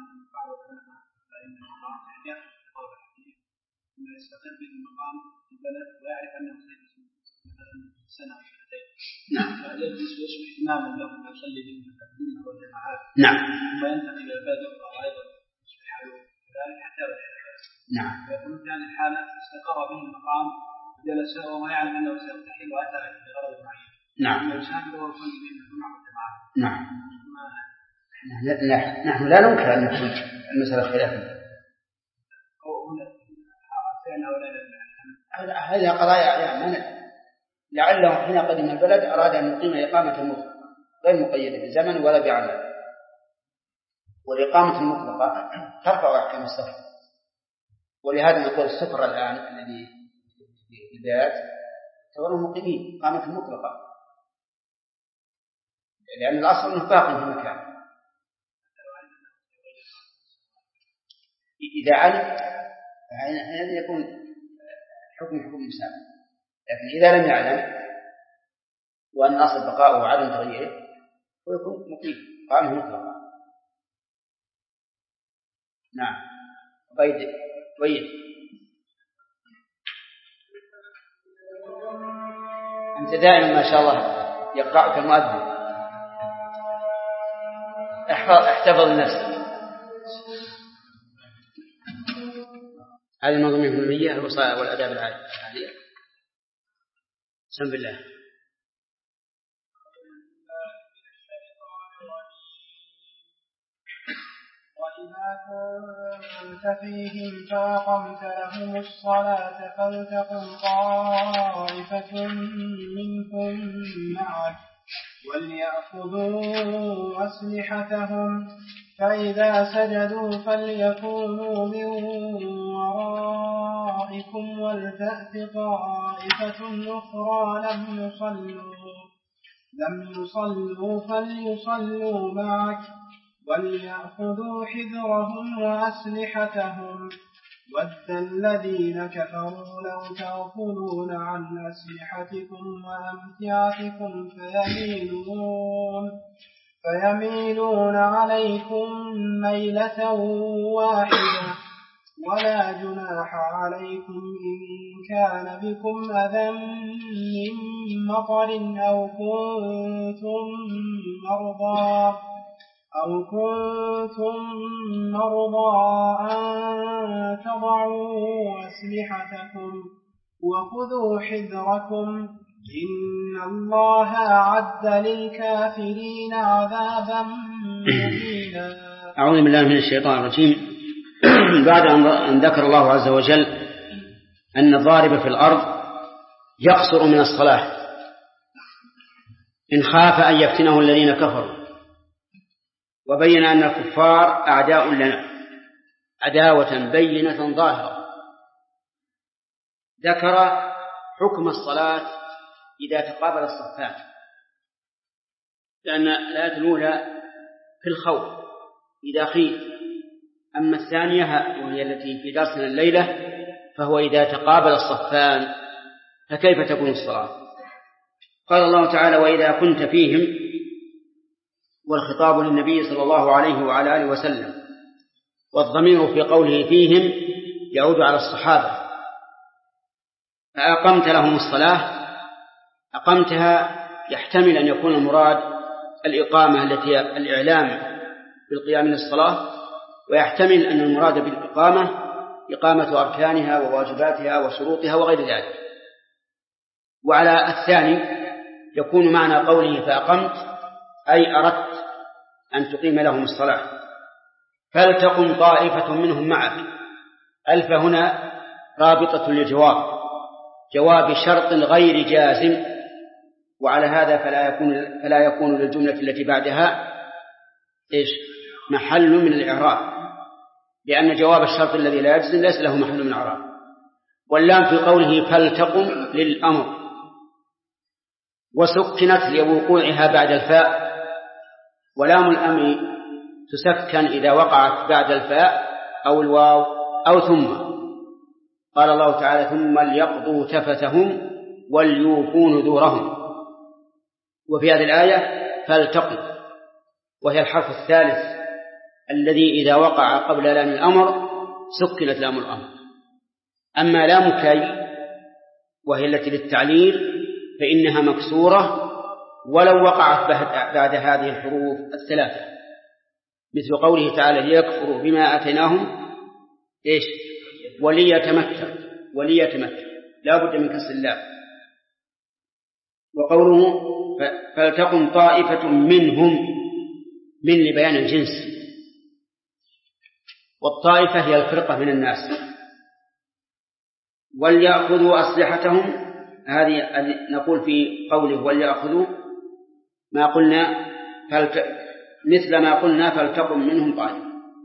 بعض العلماء فإن الله يأخذ قول الحديث ثم يستقر به المقام في البلد ويعرف أنه سيجلس مثلا سنة أو سنتين. نعم. يجلس ويصبح إماما له يصلي به المسلمين والجماعات. نعم. ثم ينتقل إلى البلد الأخرى أيضا يصبح حاله كذلك حتى يرجع. نعم. فيكون في هذه الحالة استقر به المقام وجلس وهو يعلم أنه سيرتحل وأتى بغرض معين. نعم. يسافر ويصلي به الجمعة والجماعات. نعم. نحن لا ننكر أن نكون المسألة خلافية. هذه قضايا يعني لعله حين قدم البلد أراد أن يقيم إقامة مطلقة غير مقيدة بزمن ولا بعمل، والإقامة المطلقة ترفع أحكام السفر، ولهذا نقول السفر الآن الذي في البلاد تعتبرون مقيمين إقامة مطلقة، لأن الأصل أنه باق في المكان. إذا علم فهذا يكون حكم مسافر، لكن إذا لم يعلم وأن أصل بقاؤه وعدم تغييره ويكون مقيم إقامة مطلقة. نعم. طيب أنت دائما ما شاء الله يقرأك المؤذن، احتفظ لنفسك. هذه المنظومة الهمية الوصايا والآداب العالية. بسم الله. وإذا كنت فيهم فأقمت لهم الصلاة فلتقم طائفة منكم معك وليأخذوا أسلحتهم فإذا سجدوا فليكونوا من ورائكم ولتأت طائفة أخرى لم يصلوا فليصلوا معك وليأخذوا حذرهم وأسلحتهم ود الذين كفروا لو تغفلون عن أسلحتكم وأمتعتكم فيميلون عليكم ميلة واحدة ولا جناح عليكم إن كان بكم أذى من مطر أو كنتم مرضى أن تضعوا أسلحتكم وخذوا حذركم إن الله أعد للكافرين عذابا مهينا. أعوذ بالله من الشيطان الرجيم. بعد أن ذكر الله عز وجل أن الضارب في الأرض يقصر من الصلاة إن خاف أن يفتنه الذين كفروا، وبين أن الكفار أعداء لنا عداوة بينة ظاهرة، ذكر حكم الصلاة إذا تقابل الصفان، لأن الآية الأولى في الخوف إذا خيف، أما الثانية وهي التي في درسنا الليلة فهو إذا تقابل الصفان فكيف تكون الصلاة؟ قال الله تعالى وإذا كنت فيهم، والخطاب للنبي صلى الله عليه وعلى آله وسلم، والضمير في قوله فيهم يعود على الصحابة. فأقمت لهم الصلاة، أقمتها يحتمل أن يكون المراد الإقامة التي الإعلام بالقيام للصلاة، ويحتمل أن المراد بالإقامة إقامة أركانها وواجباتها وشروطها وغير ذلك. وعلى الثاني يكون معنى قوله فأقمت أي أردت أن تقيم لهم الصلاة. فلتقم طائفة منهم معك، ألف هنا رابطة للجواب، جواب شرط غير جازم، وعلى هذا فلا يكون للجملة التي بعدها محل من الإعراب، لأن جواب الشرط الذي لا يجزم ليس له محل من الإعراب. واللام في قوله فلتقم للأمر، وسكنت لوقوعها بعد الفاء، ولام الأمر تسكن إذا وقعت بعد الفاء أو الواو أو ثم. قال الله تعالى ثم ليقضوا تفتهم وليوفوا نذورهم. وفي هذه الآية فلتقم، وهي الحرف الثالث الذي إذا وقع قبل لام الأمر سكنت لام الأمر. أما لام كي وهي التي للتعليل فإنها مكسورة ولو وقعت بعد هذه الحروف الثلاثة، مثل قوله تعالى ليكفروا بما آتيناهم إيش وليتمتع لا بد من كسر اللام. وقوله فلتكن طائفة منهم من لبيان الجنس، والطائفة هي الفرقة من الناس. وليأخذوا أسلحتهم، هذه نقول في قوله وليأخذوا ما قلنا مثل ما قلنا فلتكن منهم طائفة.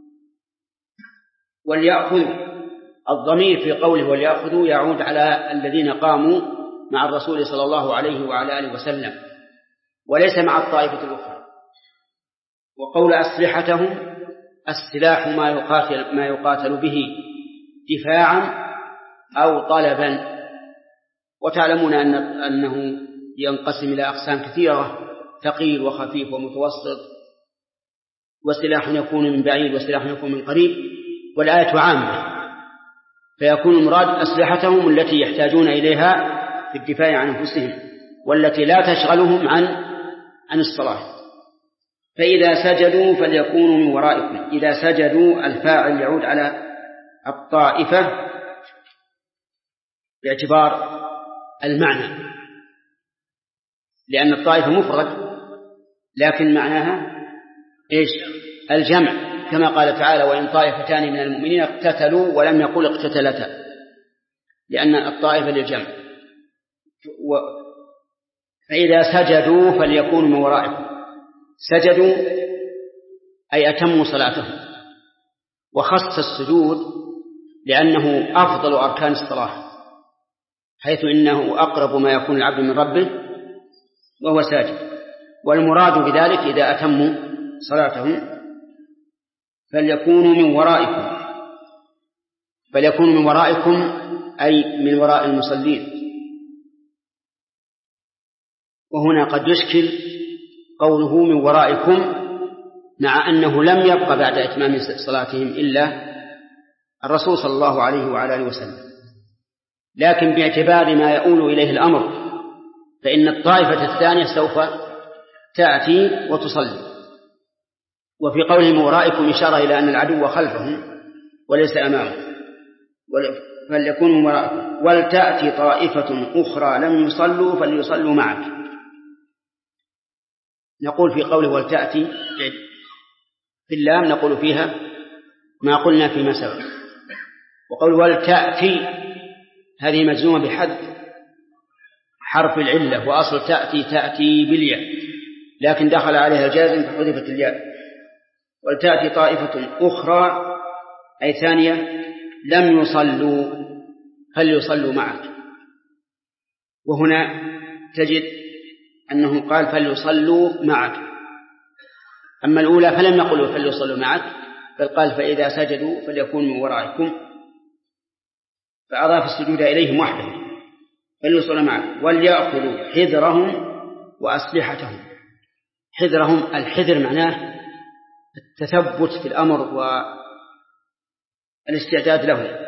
وليأخذوا الضمير في قوله وليأخذوا يعود على الذين قاموا مع الرسول صلى الله عليه وعلى آله وسلم، وليس مع الطائفة الأخرى. وقول أسلحتهم السلاح ما يقاتل به دفاعا أو طلبا. وتعلمون أنه ينقسم إلى أقسام كثيرة، ثقيل وخفيف ومتوسط، وسلاح يكون من بعيد وسلاح يكون من قريب، والآية عامة، فيكون المراد أسلحتهم التي يحتاجون إليها في الدفاع عن أنفسهم والتي لا تشغلهم عن الصلاة. فإذا سجدوا فليكونوا من ورائكم. إذا سجدوا الفاعل يعود على الطائفة باعتبار المعنى، لأن الطائفة مفرد لكن معناها إيش؟ الجمع، كما قال تعالى وإن طائفتان من المؤمنين اقتتلوا ولم يقل اقتتلتا، لأن الطائفة للجمع. فإذا سجدوا فليكونوا من ورائكم. سجدوا أي أتموا صلاتهم، وخص السجود لأنه أفضل أركان الصلاة، حيث إنه أقرب ما يكون العبد من ربه وهو ساجد. والمراد بذلك إذا أتموا صلاتهم فليكونوا من ورائكم أي من وراء المصلين. وهنا قد يشكل قوله من ورائكم، مع أنه لم يبق بعد إتمام صلاتهم إلا الرسول صلى الله عليه وعلى آله وسلم، لكن باعتبار ما يؤول إليه الأمر فإن الطائفة الثانية سوف تأتي وتصلي. وفي قوله من ورائكم إشارة إلى أن العدو خلفهم وليس أمامهم، فليكونوا من ورائكم. ولتأتي طائفة أخرى لم يصلوا فليصلوا معك. نقول في قوله ولتأتي في اللام نقول فيها ما قلنا فيما سبق. وقول ولتأتي هذه مجزومة بحذف حرف العلة، وأصل تأتي بالياء، لكن دخل عليها الجازم فحذفت الياء. ولتأتي طائفة أخرى أي ثانية لم يصلوا فليصلوا معك. وهنا تجد أنه قال فليصلوا معك، أما الأولى فلم يقلوا فليصلوا معك، بل قال فإذا سجدوا فليكونوا من ورائكم، فأضاف السجود إليهم وحده فليصلوا معك. وليأخذوا حذرهم وأسلحتهم. حذرهم، الحذر معناه التثبت في الأمر والاستعداد له.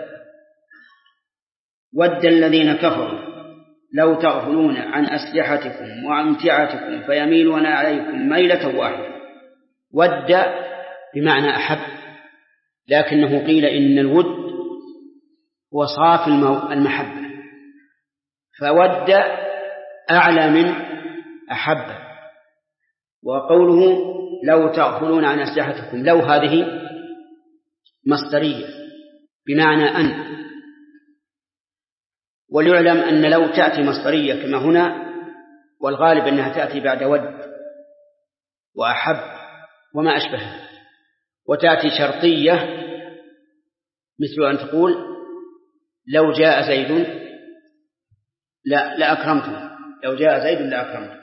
ود الذين كفروا لو تغفلون عن أسلحتكم وأمتعتكم فيميلون عليكم ميلة واحدة. ود بمعنى أحب، لكنه قيل إن الود هو صافي المحبة، فود أعلى من أحب. وقوله لو تغفلون عن أسلحتكم، لو هذه مصدرية بمعنى أن، وليعلم أن لو تأتي مصدرية كما هنا، والغالب أنها تأتي بعد ود وأحب وما أشبهها، وتأتي شرطية مثل أن تقول لو جاء زيد لأكرمته، لو جاء زيد لأكرمته.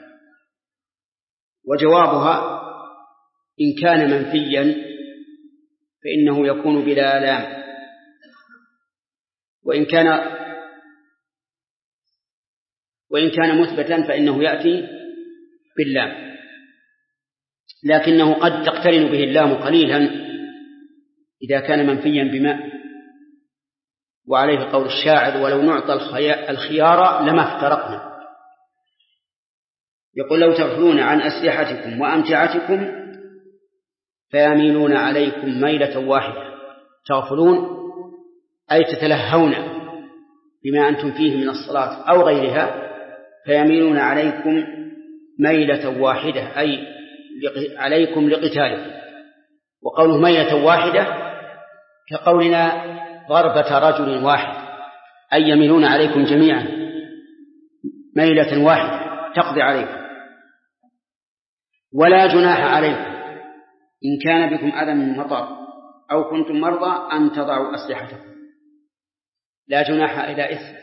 وجوابها إن كان منفيا فإنه يكون بلا لام، وإن كان مثبتا فإنه يأتي باللام، لكنه قد تقترن به اللام قليلا إذا كان منفيا بماء. وعليه قول الشاعر: ولو نعطى الخيار لما افترقنا. يقول: لو تغفلون عن أسلحتكم وأمتعتكم فيميلون عليكم ميلة واحدة. تغفلون أي تتلهون بما أنتم فيه من الصلاة أو غيرها، فيميلون عليكم ميلة واحدة أي عليكم لقتالكم. وقوله ميلة واحدة كقولنا ضربة رجل واحد، أي يميلون عليكم جميعا ميلة واحدة تقضي عليكم. ولا جناح عليكم إن كان بكم أذى من مطر أو كنتم مرضى أن تضعوا أسلحتكم. لا جناح إلى إثم.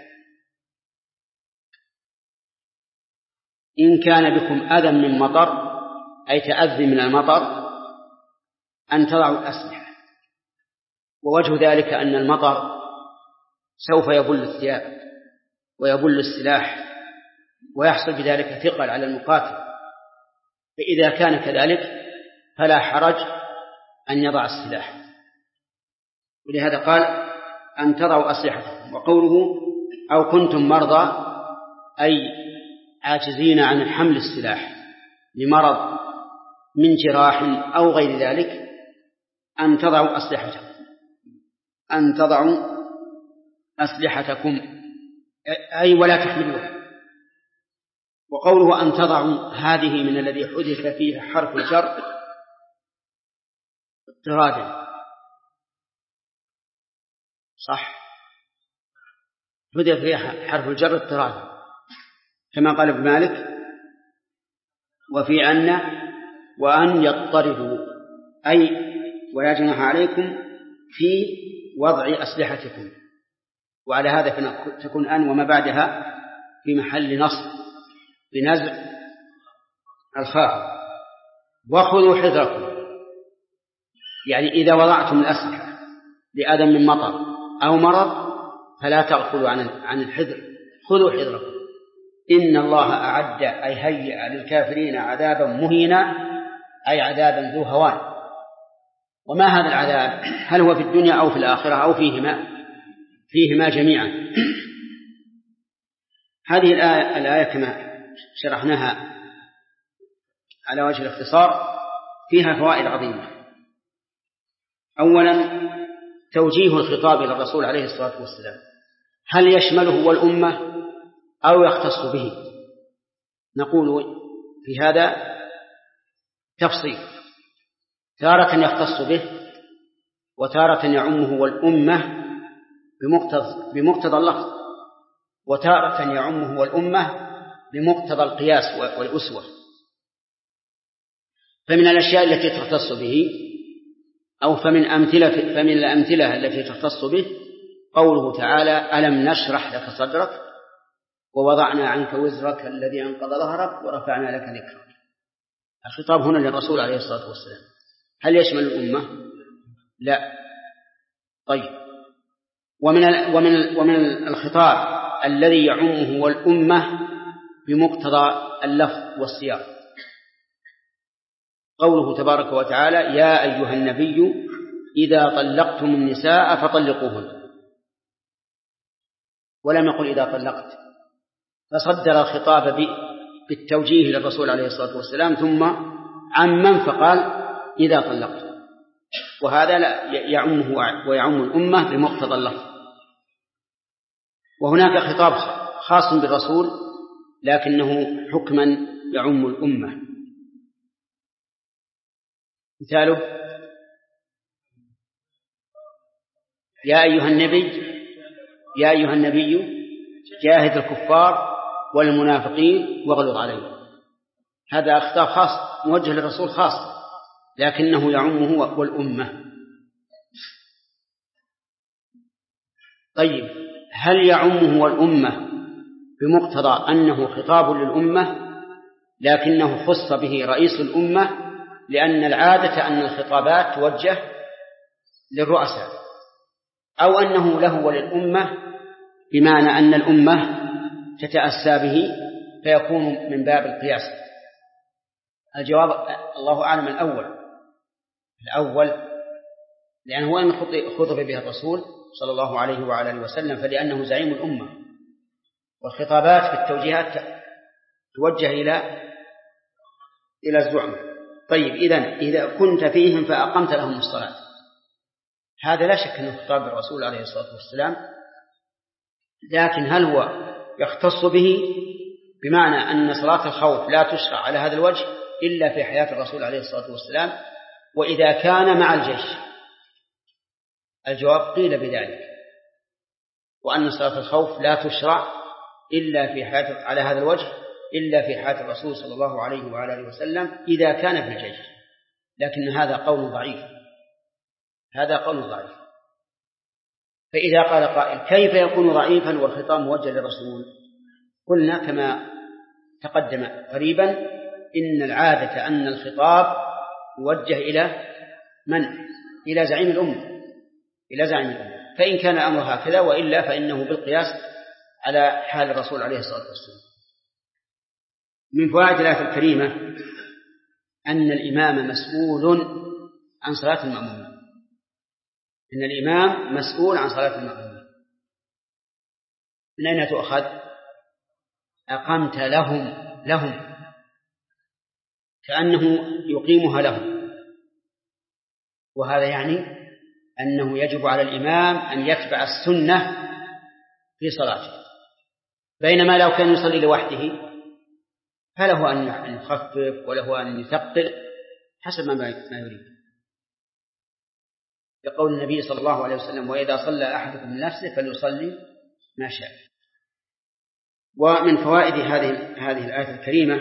إن كان بكم أذى من مطر أي تأذي من المطر أن تضعوا الأسلحة. ووجه ذلك أن المطر سوف يبل الثياب ويبل السلاح ويحصل بذلك ثقل على المقاتل، فإذا كان كذلك فلا حرج أن يضع السلاح. ولهذا قال أن تضعوا أسلحتكم. وقوله أو كنتم مرضى أي عاجزين عن حمل السلاح لمرض من جراح أو غير ذلك أن تضعوا أسلحتكم. أن تضعوا أسلحتكم أي ولا تحملوها. وقوله أن تضعوا هذه من الذي حذف فيه حرف الجر اضطرادا، صح، حذف فيه حرف الجر اضطرادا كما قال ابن مالك: وفي أن وأن يضطردوا أي ولا جناح عليكم في وضع أسلحتكم. وعلى هذا تكون أن وما بعدها في محل نصب بنزع الخافض. وخذوا حذركم يعني إذا وضعتم الأسلحة لأذى من مطر أو مرض فلا تغفلوا عن الحذر. خذوا حذركم. إن الله أعد أي هيئ للكافرين عذابا مهينا أي عذابا ذو هوان. وما هذا العذاب؟ هل هو في الدنيا أو في الآخرة أو فيهما جميعا؟ هذه الآية كما شرحناها على وجه الاختصار فيها فوائد عظيمة. أولا توجيه الخطاب إلى الرسول عليه الصلاة والسلام، هل يشمله والأمة أو يختص به؟ نقول في هذا تفصيل، تارة يختص به وتارة يعمه والأمة بمقتضى اللفظ، وتارة يعمه والأمة بمقتضى القياس والأسوة. فمن الأشياء التي تختص به أو فمن الأمثلة التي تختص به قوله تعالى: ألم نشرح لك صدرك ووضعنا عنك وزرك الذي أنقض ظهرك ورفعنا لك ذكرك. الخطاب هنا للرسول عليه الصلاة والسلام. هل يشمل الأمة؟ لا. طيب، ومن الخطاب الذي يعمه والأمة بمقتضى اللفظ والسياق قوله تبارك وتعالى: يا أيها النبي إذا طلقتم النساء فطلقوهن. ولم يقل إذا طلقت، فصدر الخطاب بالتوجيه للرسول عليه الصلاة والسلام ثم عمم فقال إذا طلقتم، وهذا لا يعمه ويعم الأمة بمقتضى اللفظ. وهناك خطاب خاص بالرسول لكنه حكما يعم الأمة. مثاله: يا أيها النبي جاهد الكفار والمنافقين واغلظ عليهم. هذا خطاب خاص موجه للرسول خاص لكنه يعمه والأمة. طيب، هل يعمه والأمة بمقتضى أنه خطاب للأمة لكنه خص به رئيس الأمة، لأن العادة أن الخطابات توجه للرؤساء، أو أنه له وللأمة بمعنى أن الأمة تتأسى به فيكون من باب القياس؟ الجواب الله أعلم الأول. لأنه وإن خطب به الرسول صلى الله عليه وعلى آله وسلم فلأنه زعيم الأمة، والخطابات في التوجيهات توجه إلى الزعم. طيب إذا كنت فيهم فأقمت لهم الصلاة، هذا لا شك أنه خطاب الرسول عليه الصلاة والسلام، لكن هل هو يختص به بمعنى أن صلاة الخوف لا تشرع على هذا الوجه إلا في حياة الرسول عليه الصلاة والسلام وإذا كان مع الجيش؟ الجواب قيل بذلك، وأن صلاة الخوف لا تشرع إلا في حياة على هذا الوجه إلا في حياة الرسول صلى الله عليه وعلى آله وسلم إذا كان في الجيش، لكن هذا قول ضعيف، هذا قول ضعيف. فإذا قال قائل كيف يكون ضعيفا والخطاب موجه للرسول؟ قلنا كما تقدم قريبا إن العادة أن الخطاب موجه إلى من؟ إلى زعيم الأمة، إلى زعيم الأمة، فإن كان الأمر هكذا، وإلا فإنه بالقياس على حال الرسول عليه الصلاة والسلام. من فوائد الآية الكريمة أن الإمام مسؤول عن صلاة المأمومين، إن الإمام مسؤول عن صلاة المأمومين. من أين تؤخذ؟ أقمت لهم كأنه يقيمها لهم، وهذا يعني أنه يجب على الإمام أن يتبع السنة في صلاته، بينما لو كان يصلي لوحده فله أن يخفف وله أن يثقل حسب ما يريد، يقول النبي صلى الله عليه وسلم وإذا صلى أحدكم من نفسه فليصلي ما شاء. ومن فوائد هذه الآية الكريمة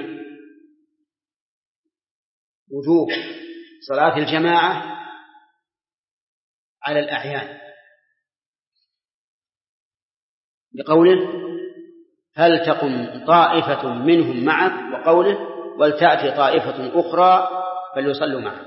وجوب صلاة الجماعة على الأعيان، بقوله هل تقم طائفة منهم معك، وقوله ولتأتي طائفة أخرى فليصلوا معك،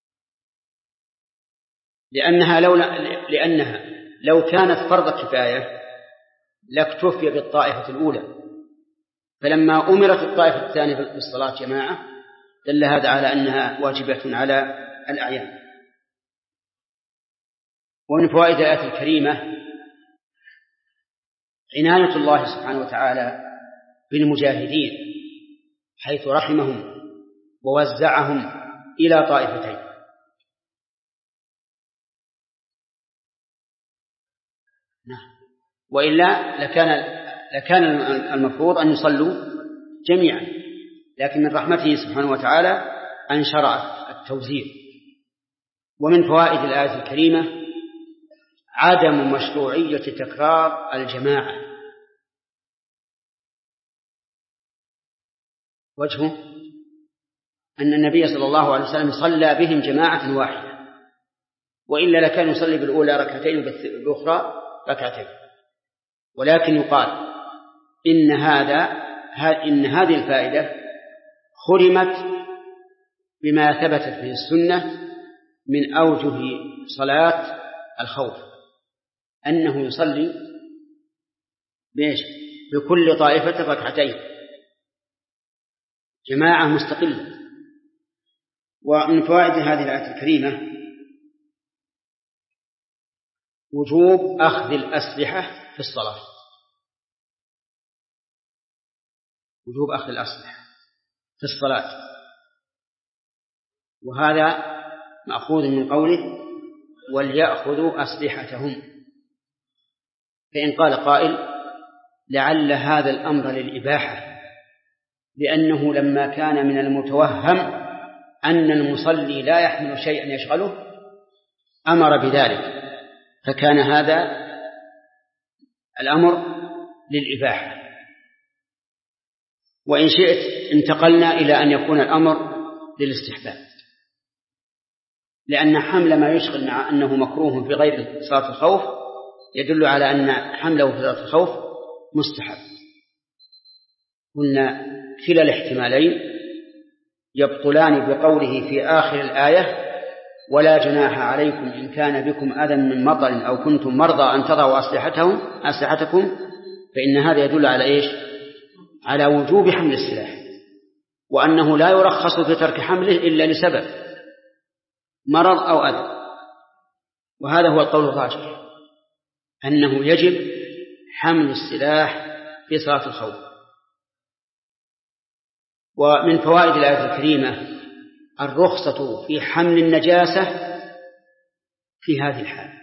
لأنها لو كانت فرض كفاية لاكتفي بالطائفة الأولى، فلما أمرت الطائفة الثانية بالصلاة جماعة دل هذا على أنها واجبة على الأعيان. ومن فوائد الآية الكريمة عناية الله سبحانه وتعالى بالمجاهدين، حيث رحمهم ووزعهم إلى طائفتين. وإلا لكان المفروض أن يصلوا جميعا، لكن من رحمته سبحانه وتعالى أن شرع التوزيع. ومن فوائد الآية الكريمة عدم مشروعية تكرار الجماعة، وجهه أن النبي صلى الله عليه وسلم صلى بهم جماعة واحدة، وإلا لكان يصلي بالأولى ركعتين وبالأخرى ركعتين. ولكن يقال إن هذه الفائدة خرمت بما ثبتت به السنة من أوجه صلاة الخوف، أنه يصلي بكل طائفة ركعتين جماعة مستقلة. ومن فوائد هذه الآية الكريمة وجوب أخذ الأسلحة في الصلاة، وجوب أخذ الأسلحة في الصلاة، وهذا مأخوذ من قوله وليأخذوا أسلحتهم. فإن قال قائل لعل هذا الأمر للإباحة، لأنه لما كان من المتوهم أن المصلي لا يحمل شيئا يشغله أمر بذلك، فكان هذا الأمر للإباحة. وإن شئت انتقلنا إلى أن يكون الأمر للاستحباب، لأن حمل ما يشغل مع أنه مكروه في غير صلاة الخوف يدل على أن حمله في صلاة الخوف مستحب. قلنا كلا الاحتمالين يبطلان بقوله في آخر الآية ولا جناح عليكم إن كان بكم أذى من مطر أو كنتم مرضى أن تضعوا أسلحتكم، فإن هذا يدل على إيش؟ على وجوب حمل السلاح، وأنه لا يرخص في ترك حمله إلا لسبب مرض أو أذى. وهذا هو القول الراجح أنه يجب حمل السلاح في صلاة الخوف. ومن فوائد الآية الكريمة الرخصة في حمل النجاسة في هذه الحال.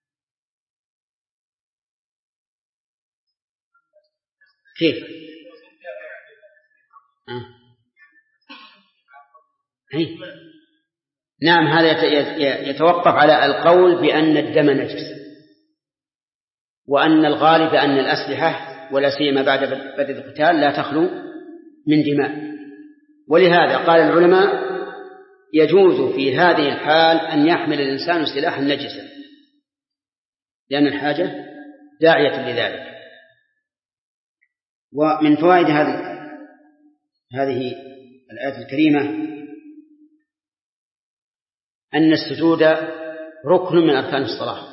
كيف؟ نعم، هذا يتوقف على القول بأن الدم نجس، وأن الغالب أن الأسلحة ولا سيما بعد بدء القتال لا تخلو من دماء. ولهذا قال العلماء يجوز في هذه الحال أن يحمل الإنسان سلاحا نجسا لأن الحاجة داعية لذلك. ومن فوائد هذه الآية الكريمة أن السجود ركن من أركان الصلاة،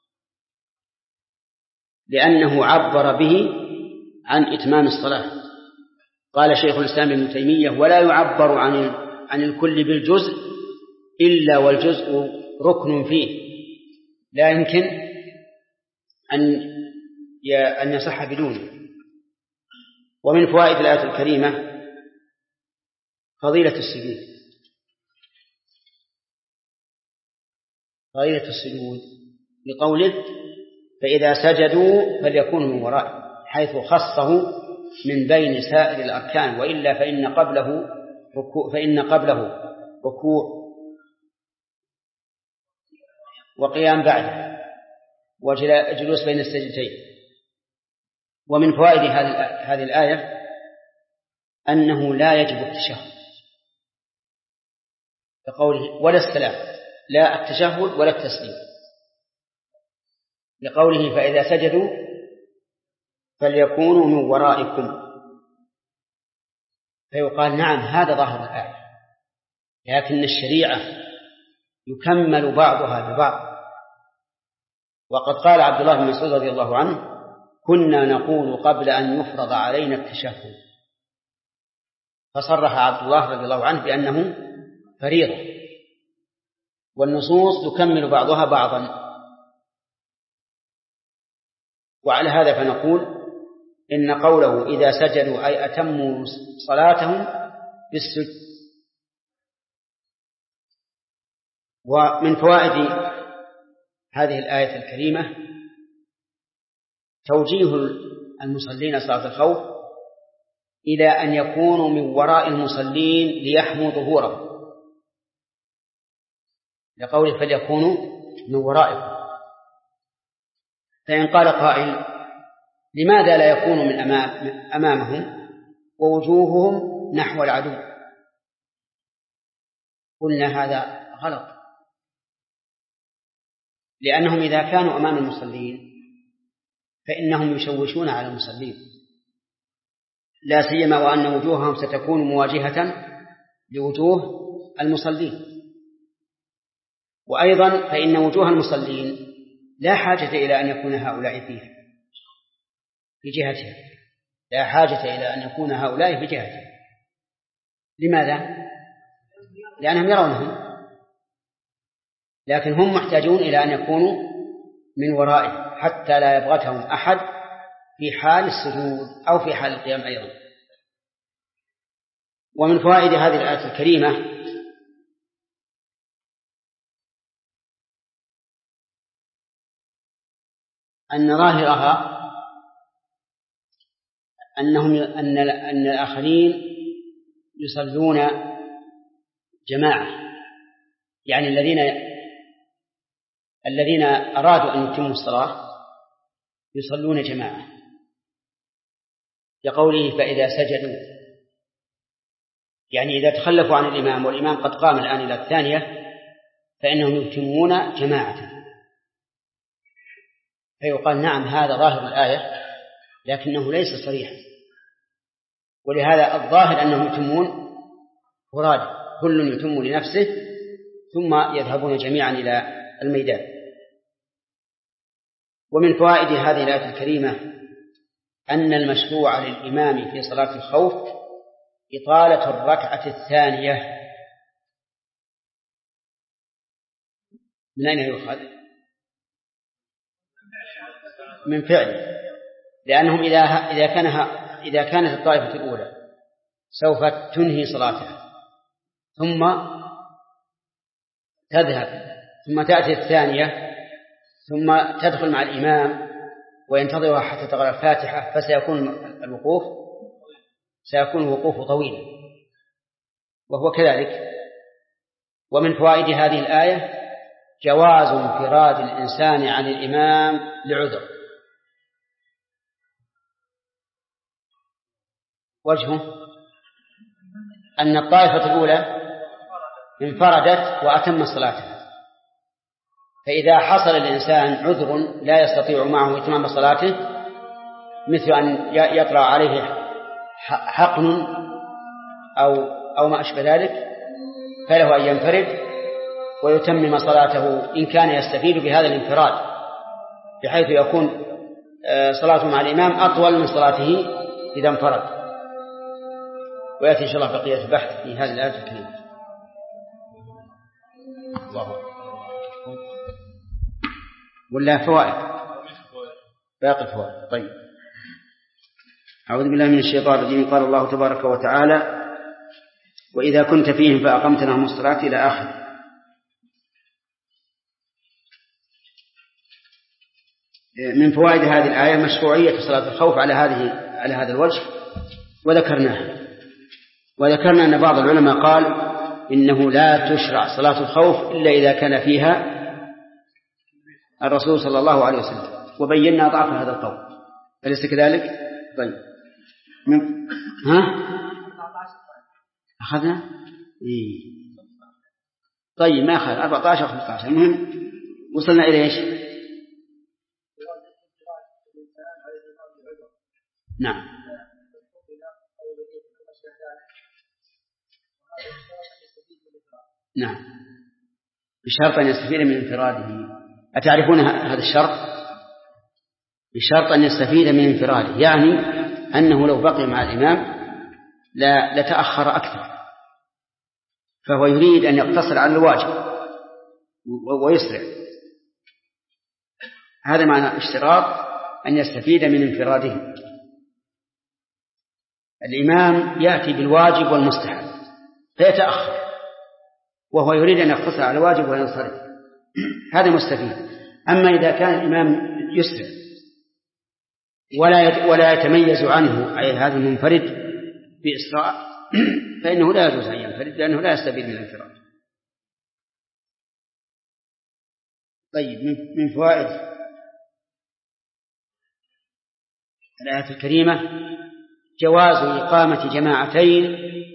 لأنه عبر به عن إتمام الصلاة. قال شيخ الإسلام ابن تيمية ولا يعبر عن الكل بالجزء إلا والجزء ركن فيه، لا يمكن أن يصح بدونه. ومن فوائد الآية الكريمة فضيلة السجود لقوله فإذا سجدوا فليكونوا من ورائه، حيث خصه من بين سائر الأركان، وإلا فإن قبله ركوع وقيام بعده وجلوس بين السجدتين. ومن فوائد هذه الآية أنه لا يجب التشهد لقوله ولا السلام، لا التشهد ولا التسليم، لقوله فإذا سجدوا فليكونوا من ورائكم. فيقال نعم هذا ظاهر الآية، لكن الشريعة يكمل بعضها ببعض. وقد قال عبد الله بن مسعود رضي الله عنه كنا نقول قبل أن يفرض علينا التشهد، فصرح عبد الله رضي الله عنه بأنه فريضة، والنصوص تكمل بعضها بعضا. وعلى هذا فنقول إن قوله إذا سجدوا أي أتموا صلاتهم بالسجد. ومن فوائد هذه الآية الكريمة توجيه المصلين صلاة الخوف إلى أن يكونوا من وراء المصلين ليحموا ظهورهم، لقوله فليكونوا من ورائكم. فإن قال قائل لماذا لا يكونوا من أمامهم ووجوههم نحو العدو؟ قلنا هذا غلط، لأنهم إذا كانوا أمام المصلين فإنهم يشوشون على المصلين، لا سيما وأن وجوههم ستكون مواجهة لوجوه المصلين. وأيضا فإن وجوه المصلين لا حاجة إلى أن يكون هؤلاء فيها في جهتها، لا حاجة إلى أن يكون هؤلاء في جهتها. لماذا؟ لأنهم يرونهم، لكن هم محتاجون إلى أن يكونوا من ورائهم حتى لا يبغتهم أحد في حال السجود أو في حال القيام أيضا. ومن فوائد هذه الآية الكريمة أن ظاهرها أن الآخرين يصلون جماعة، يعني الذين أرادوا أن يتموا الصلاة يصلون جماعة، لقوله فإذا سجدوا، يعني إذا تخلفوا عن الإمام والإمام قد قام الآن إلى الثانية فإنهم يتمون جماعة. فيقال نعم هذا ظاهر الآية لكنه ليس صريحا، ولهذا الظاهر أنهم يتمون فرادى، كل يتم لنفسه ثم يذهبون جميعا إلى الميدان. ومن فوائد هذه الآية الكريمة أن المشروع للإمام في صلاة الخوف إطالة الركعة الثانية. من أين يؤخذ؟ من فعله، لأنهم إذا كانت الطائفة الأولى سوف تنهي صلاتها ثم تذهب ثم تأتي الثانية ثم تدخل مع الإمام وينتظرها حتى تقرأ الفاتحة، فسيكون الوقوف طويلا، وهو كذلك. ومن فوائد هذه الآية جواز انفراد الإنسان عن الإمام لعذر. وجهه أن الطائفة الأولى انفردت وأتم صلاتها، فإذا حصل الإنسان عذر لا يستطيع معه إتمام صلاته، مثل أن يطرأ عليه حقن أو ما أشبه ذلك، فله أن ينفرد ويتمم صلاته إن كان يستفيد بهذا الانفراد، بحيث يكون صلاته مع الإمام أطول من صلاته إذا انفرد. ويأتي إن شاء الله بقية البحث في هذه الآية الكريمة. الله ولا فوائد باقي فوائد. طيب، أعوذ بالله من الشيطان الرجيم. قال الله تبارك وتعالى: وإذا كنت فيهم فأقمت لهم الصلاة إلى آخر. من فوائد هذه الآية مشروعية صلاة الخوف على هذا الوجه، وذكرنا أن بعض العلماء قال إنه لا تشرع صلاة الخوف إلا إذا كان فيها الرسول صلى الله عليه وسلم، وبينا ضعف هذا القول، أليس كذلك؟ طيب، أخذنا طيب، ما أخذ 14 15. المهم وصلنا إلى إيش؟ نعم، نعم، بشرط أن يستفيد من انفراده. أتعرفون هذا الشرط؟ بشرط أن يستفيد من انفراده، يعني أنه لو بقي مع الإمام لتأخر أكثر، فهو يريد أن يقتصر على الواجب ويسرع. هذا معنى اشتراط أن يستفيد من انفراده. الإمام يأتي بالواجب والمستحب فيتأخر، وهو يريد أن يقتصر على الواجب وينصرف، هذا مستفيد. أما إذا كان الإمام يسرع ولا يتميز عنه أي هذا المنفرد بإسراع، فإنه لا يجوز أن ينفرد، لأنه لا يستفيد من الانفراد. طيب، من فوائد الآية الكريمة جواز إقامة جماعتين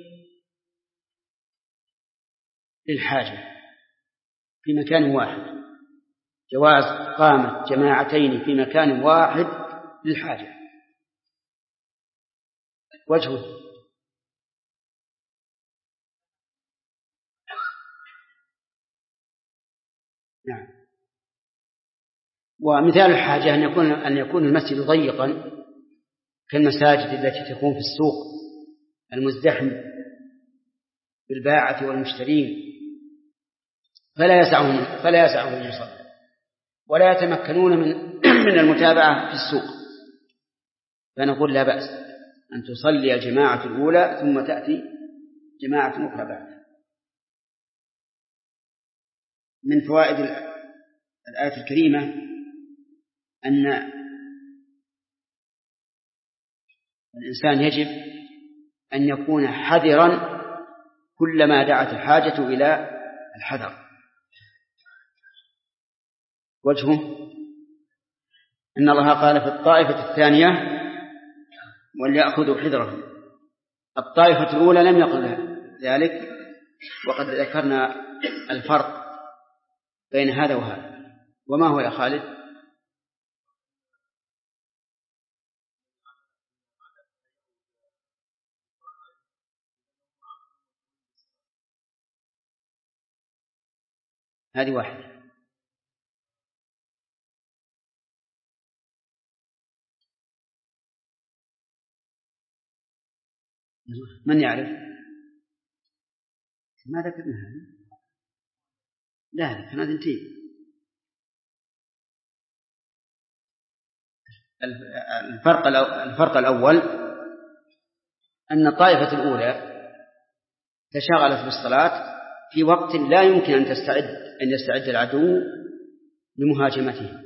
للحاجة في مكان واحد، جواز إقامة جماعتين في مكان واحد للحاجة. وجهه نعم. ومثال الحاجة أن يكون المسجد ضيقا كالمساجد التي تكون في السوق المزدحم بالباعة والمشترين، فلا يسعهم يصلي ولا يتمكنون من المتابعة في السوق، فنقول لا بأس أن تصلي الجماعة الأولى ثم تأتي جماعة أخرى بعد. من فوائد الآية الكريمة أن الإنسان يجب أن يكون حذرا كلما دعت الحاجة إلى الحذر. وجهه إن الله قال في الطائفة الثانية وليأخذوا حذرهم. الطائفة الأولى لم يقل ذلك، وقد ذكرنا الفرق بين هذا وهذا. وما هو يا خالد؟ هذه واحدة. من يعرف؟ ما ذكرنا هذا؟ لا، كان هذا انتهي. الفرق الأول أن الطائفة الأولى تشاغلت بالصلاة في وقت لا يمكن أن يستعد العدو لمهاجمته.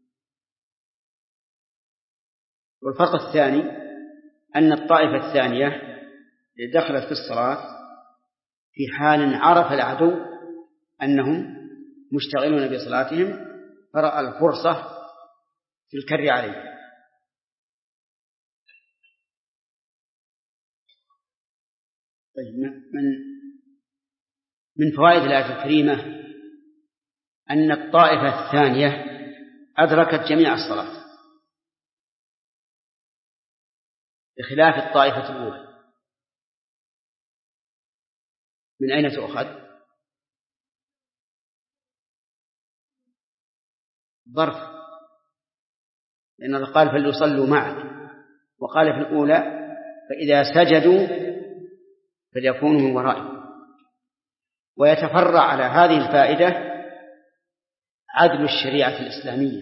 والفرق الثاني أن الطائفة الثانية دخلت في الصلاة في حال عرف العدو أنهم مشتغلون بصلاتهم فرأى الفرصة في الكر عليه. طيب، من فوائد الآية الكريمة أن الطائفة الثانية أدركت جميع الصلاة بخلاف الطائفة الأولى. من أين تؤخذ؟ ظرف، لأن الله قال فليصلوا معك، وقال في الأولى فإذا سجدوا فليكونوا من ورائهم. ويتفرع على هذه الفائدة عدل الشريعة الإسلامية،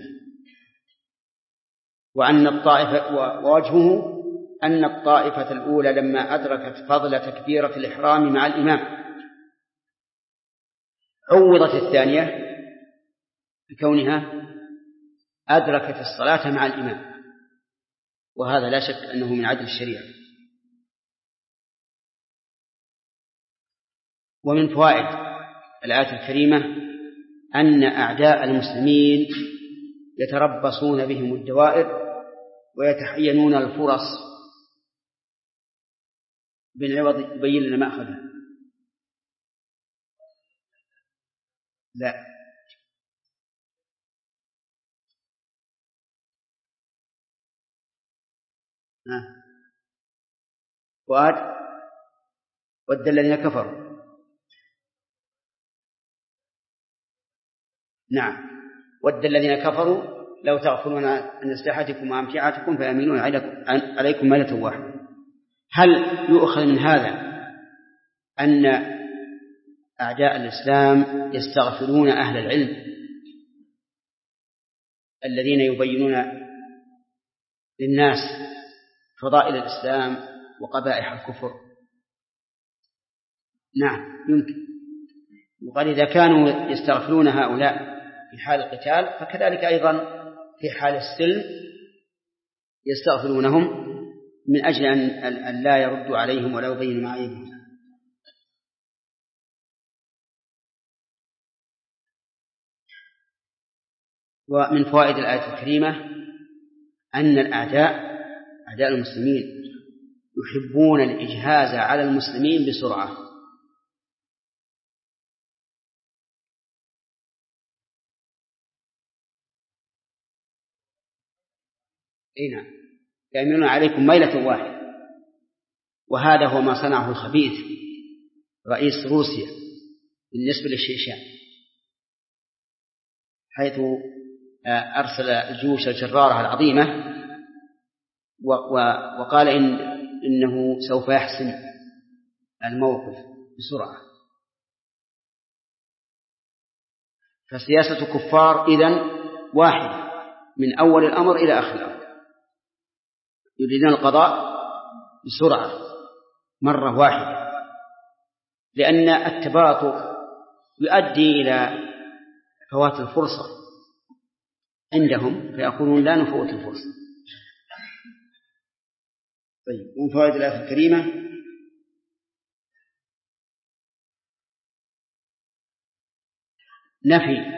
ووجهه أن الطائفة الأولى لما أدركت فضل تكبيرة الإحرام مع الإمام عوضت الثانية بكونها أدركت الصلاة مع الإمام، وهذا لا شك أنه من عدل الشريعة. ومن فوائد الآية الكريمة أن أعداء المسلمين يتربصون بهم الدوائر ويتحينون الفرص بالعوض. يبين لنا ما أخذها. لا، ود الذين كفروا. نعم، ود الذين كفروا لو تغفلون عن أسلحتكم وأمتعتكم فيميلون عليكم ميلة واحدة. هل يؤخذ من هذا أن أعداء الإسلام يستغفلون أهل العلم الذين يبينون للناس فضائل الإسلام وقبائح الكفر؟ نعم، يمكن. وقال إذا كانوا يستغفلون هؤلاء في حال القتال فكذلك أيضا في حال السلم يستغفلونهم من أجل أن لا يردوا عليهم ولا يبينوا معايبهم. ومن فوائد الآية الكريمة أن أعداء المسلمين يحبون الإجهاز على المسلمين بسرعة. نعم، يأمنون عليكم ميلة واحدة. وهذا هو ما صنعه الخبيث رئيس روسيا بالنسبة للشيشان، حيث أرسل الجيوش الجرارة العظيمة وقال إنه سوف يحسم الموقف بسرعة. فسياسة الكفار إذن واحدة من أول الأمر إلى آخر الأمر، يريدون القضاء بسرعة مرة واحدة، لأن التباطؤ يؤدي إلى فوات الفرصة عندهم فيقولون لا نفوت الفرصة. طيب، من فوائد الآية الكريمة نفي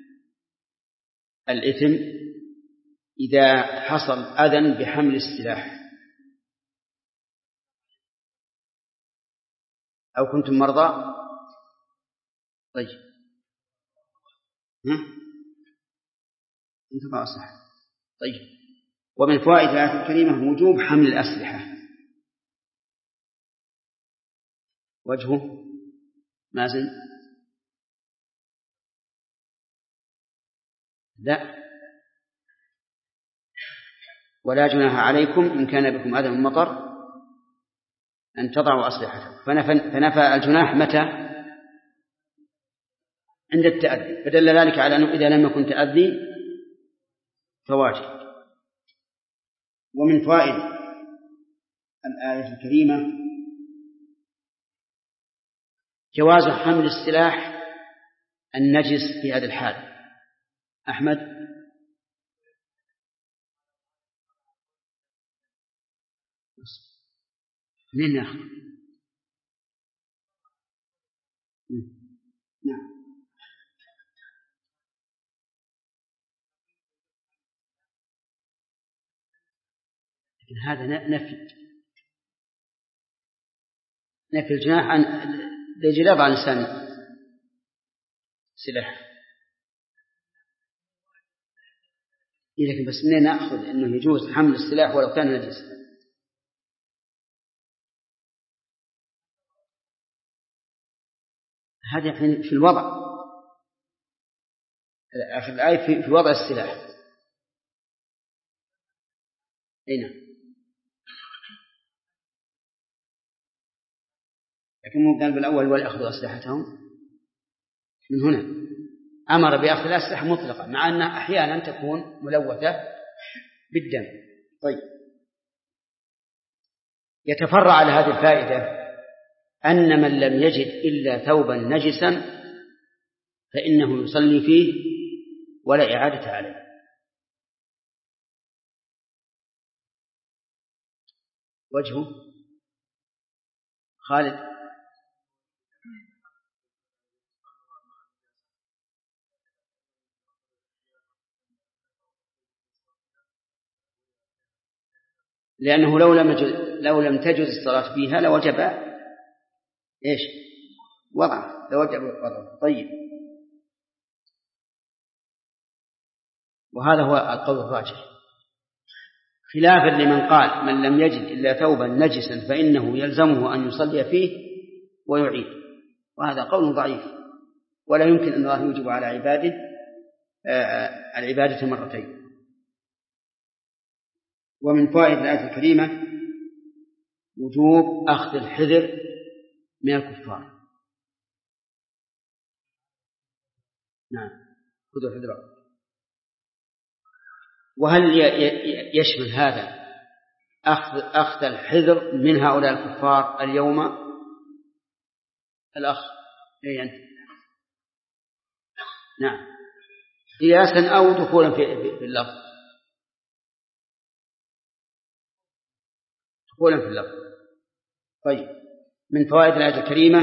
الإثم إذا حصل أذى بحمل السلاح أو كنتم مرضى. طيب، أنت ما أصح. طيب، ومن فوائد الآية الكريمة وجوب حمل الأسلحة. وجهه مازن؟ لا، ولا جناح عليكم إن كان بكم أذى من مطر أن تضعوا أسلحتكم. فنفى الجناح متى؟ عند التأذي، فدل ذلك على أنه إذا لم يكن تأذي فواجب. ومن فوائد الآية الكريمة جواز حمل السلاح النجس في هذا الحال. أحمد. من نأخذ؟ نعم. لكن هذا نفي الجناح عن الإجلاء عن الإنسان سلاح. لكن بس منين نأخذ أنه يجوز حمل السلاح ولو كان نجس؟ هذا في الوضع، آخر الآية في وضع السلاح. أين؟ لكن مو قال بالأول وليأخذوا أسلحتهم. من هنا أمر بأخذ الأسلحة مطلقا، مع أنها أحيانا تكون ملوثة بالدم. طيب، يتفرع على هذه الفائدة أن من لم يجد إلا ثوبا نجسا فإنه يصلي فيه ولا إعادة عليه. وجهه خالد. لأنه لو لم تجوز الصلاة فيها لوجب إيش؟ وضع، لوجب وضع. طيب، وهذا هو القول الراجح، خلافا لمن قال من لم يجد إلا ثوبا نجسا فإنه يلزمه أن يصلي فيه ويعيد، وهذا قول ضعيف، ولا يمكن أن الله يوجب على عباده العبادة مرتين. ومن فوائد الآية الكريمة وجوب أخذ الحذر من الكفار. نعم، خذوا حذركم. وهل يشمل هذا أخذ الحذر من هؤلاء الكفار اليوم؟ الأخ أي أنت. نعم، قياسا أو دخولا في اللفظ. دخولا في اللفظ. طيب، من فوائد الآية الكريمة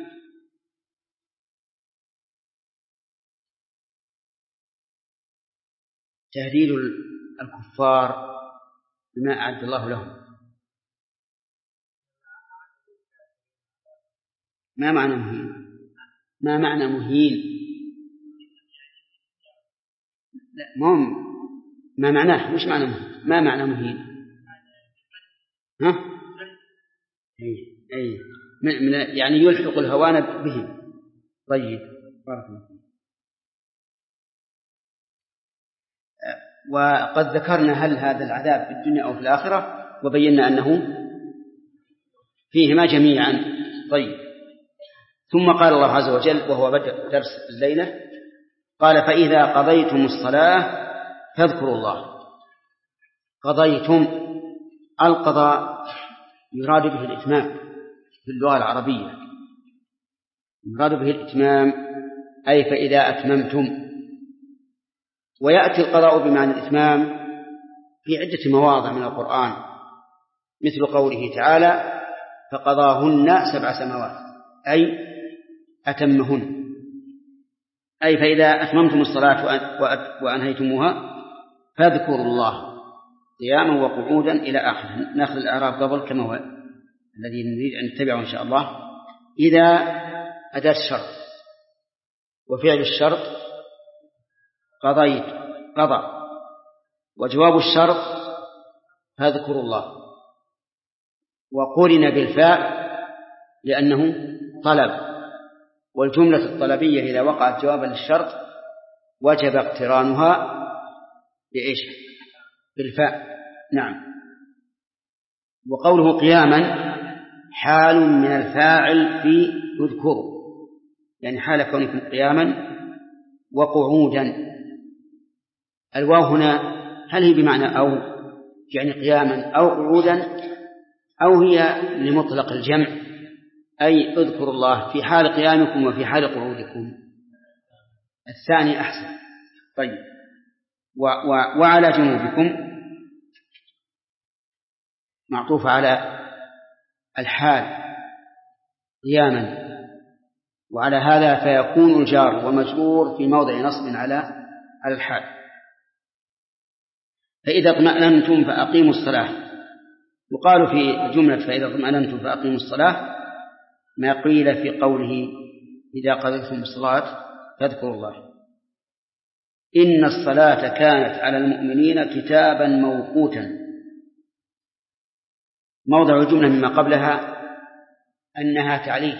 تهديد الكفار بما أعد الله لهم. ما معنى مهين؟ ما معنى مهين؟ لا، ما معناه، مش معنى مهين. ما معنى مهين؟ ها؟ أي يعني يلحق الهوان بهم. طيب، بارك الله فيك. وقد ذكرنا هل هذا العذاب في الدنيا أو في الآخرة، وبينا أنه فيهما جميعا. طيب، ثم قال الله عز وجل وهو بدء درس الليلة، قال فإذا قضيتم الصلاة فاذكروا الله. قضيتم، القضاء يراد به الإتمام في اللغة العربية، يراد به الإتمام أي فإذا أتممتم. ويأتي القضاء بمعنى الإتمام في عدة مواضع من القرآن، مثل قوله تعالى فقضاهن 7 سماوات، أي أتمهن، أي فإذا أتممتم الصلاة وأنهيتموها فاذكروا الله قياما وقعودا إلى آخره. نأخذ الأعراب قبل كما هو الذي نريد أن نتبعه إن شاء الله. إذا أداة الشرط، وفعل الشرط قضيت، قضى، وجواب الشرط فاذكروا الله، وقرن بالفاء لأنه طلب، والجملة الطلبية إذا وقعت جوابا للشرط وجب اقترانها بإيش؟ بالفاء. نعم. وقوله قياما حال من الفاعل في يذكر، يعني حال كونكم قياما وقعودا. الواو هنا هل هي بمعنى أو يعني قياما أو قعودا، أو هي لمطلق الجمع، أي اذكروا الله في حال قيامكم وفي حال قعودكم. الثاني أحسن. طيب، وعلى جنوبكم معطوف على الحال قياما، وعلى هذا فيكون الجار ومجرور في موضع نصب على الحال. فإذا اطمأننتم فأقيموا الصلاة. يقال في جملة فإذا اطمأننتم فأقيموا الصلاة ما قيل في قوله إذا قضيتم الصلاة فاذكروا الله. إن الصلاة كانت على المؤمنين كتابا موقوتا. موضع الجملة مما قبلها أنها تعليل،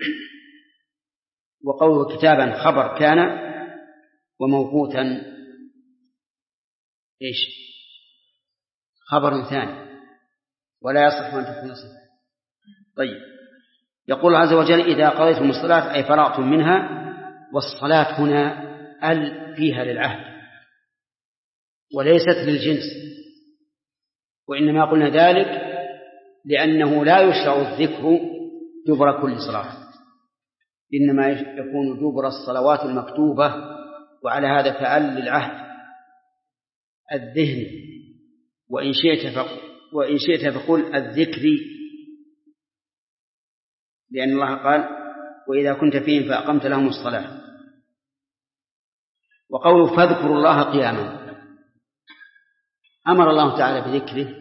وقوله كتابا خبر كان، وموقوتا إيش؟ خبر ثاني، ولا يصح أن تكون صفة. طيب، يقول عز وجل إذا قضيتم الصلاة أي فرغتم منها، والصلاة هنا فيها للعهد وليست للجنس، وإنما قلنا ذلك لأنه لا يشرع الذكر دبر كل صلاة، إنما يكون دبر الصلوات المكتوبة، وعلى هذا فأل للعهد الذهن، وإن شئت فقل الذكري، لأن الله قال وإذا كنت فيهم فأقمت لهم الصلاة. وقوله فاذكروا الله قياما، أمر الله تعالى بذكره،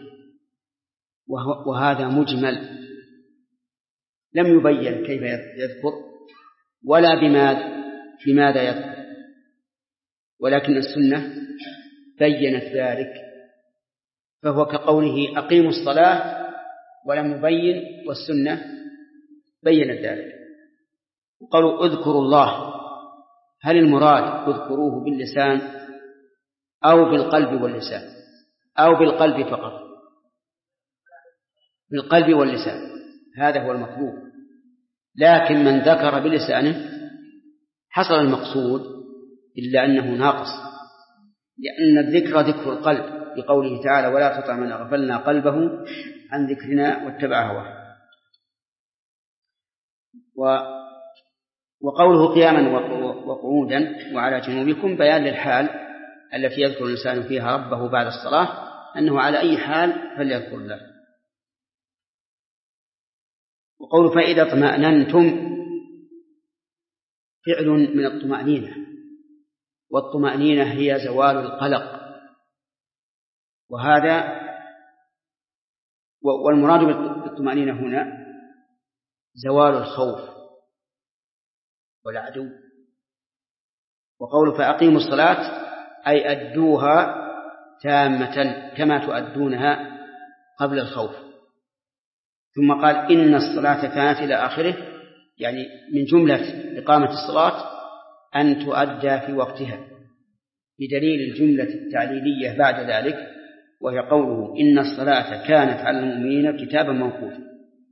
وهذا مجمل لم يبين كيف يذكر ولا بماذا يذكر، ولكن السنة بينت ذلك، فهو كقوله أقيموا الصلاة ولم يبين، والسنة بينت ذلك. وقالوا اذكروا الله، هل المراد اذكروه باللسان أو بالقلب واللسان أو بالقلب فقط؟ بالقلب واللسان، هذا هو المطلوب. لكن من ذكر بلسانه حصل المقصود، إلا أنه ناقص، لأن الذكر ذكر القلب، بقوله تعالى ولا تطع من أغفلنا قلبه عن ذكرنا واتبع هواه. وقوله قياما وقعودا وعلى جنوبكم بيان للحال التي يذكر الإنسان فيها ربه بعد الصلاة، أنه على أي حال فليذكر الله. وقوله فإذا اطمأننتم فعل من الطمأنينة، والطمأنينة هي زوال القلق، والمراد بالطمأنينة هنا زوال الخوف والعدو. وقوله فأقيموا الصلاة أي أدوها تامة كما تؤدونها قبل الخوف. ثم قال إن الصلاة كانت إلى آخره، يعني من جملة إقامة الصلاة أن تؤدى في وقتها، بدليل الجملة التعليلية بعد ذلك، وهي قوله إن الصلاة كانت على المؤمنين كتابا موقوتا.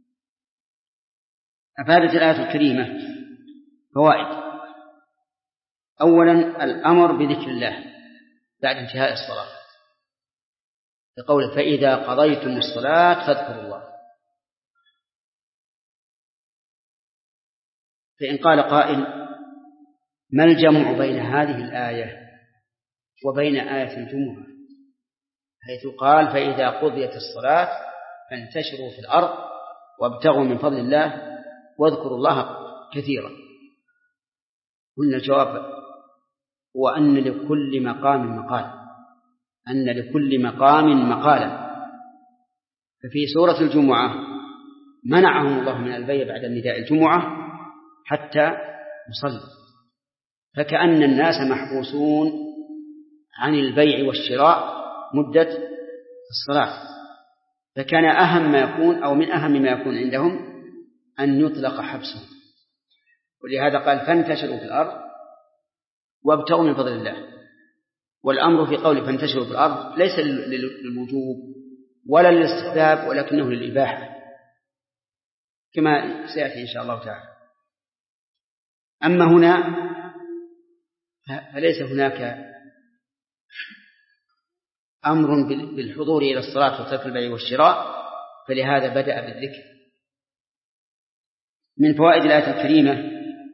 أفادت الآية الكريمة فوائد. أولا الأمر بذكر الله بعد انتهاء الصلاة، بقوله فإذا قضيتم الصلاة فاذكروا الله. فإن قال قائل ما الجمع بين هذه الآية وبين آية الجمعة، حيث قال فإذا قضيت الصلاة فانتشروا في الأرض وابتغوا من فضل الله واذكروا الله كثيرا؟ قلنا الجواب هو أن لكل مقام مقال، أن لكل مقام مقالا. ففي سورة الجمعة منعهم الله من البيع بعد نداء الجمعة حتى يصلوا، فكأن الناس محبوسون عن البيع والشراء مدة الصلاة، فكان أهم ما يكون أو من أهم ما يكون عندهم أن يطلق حبسهم، ولهذا قال فانتشروا في الأرض وابتغوا من فضل الله. والأمر في قول فانتشروا في الأرض ليس للوجوب ولا للاستحباب، ولكنه للإباحة كما سيأتي إن شاء الله تعالى. أما هنا فليس هناك أمر بالحضور إلى الصلاة وترك البيع والشراء، فلهذا بدأ بالذكر. من فوائد الآية الكريمة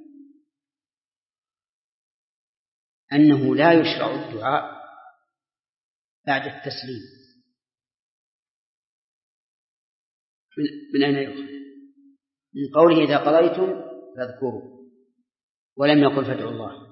أنه لا يشرع الدعاء بعد التسليم. من أين يؤخذ؟ من قوله إذا قضيتم فاذكروا، ولم يقل فادعوا الله.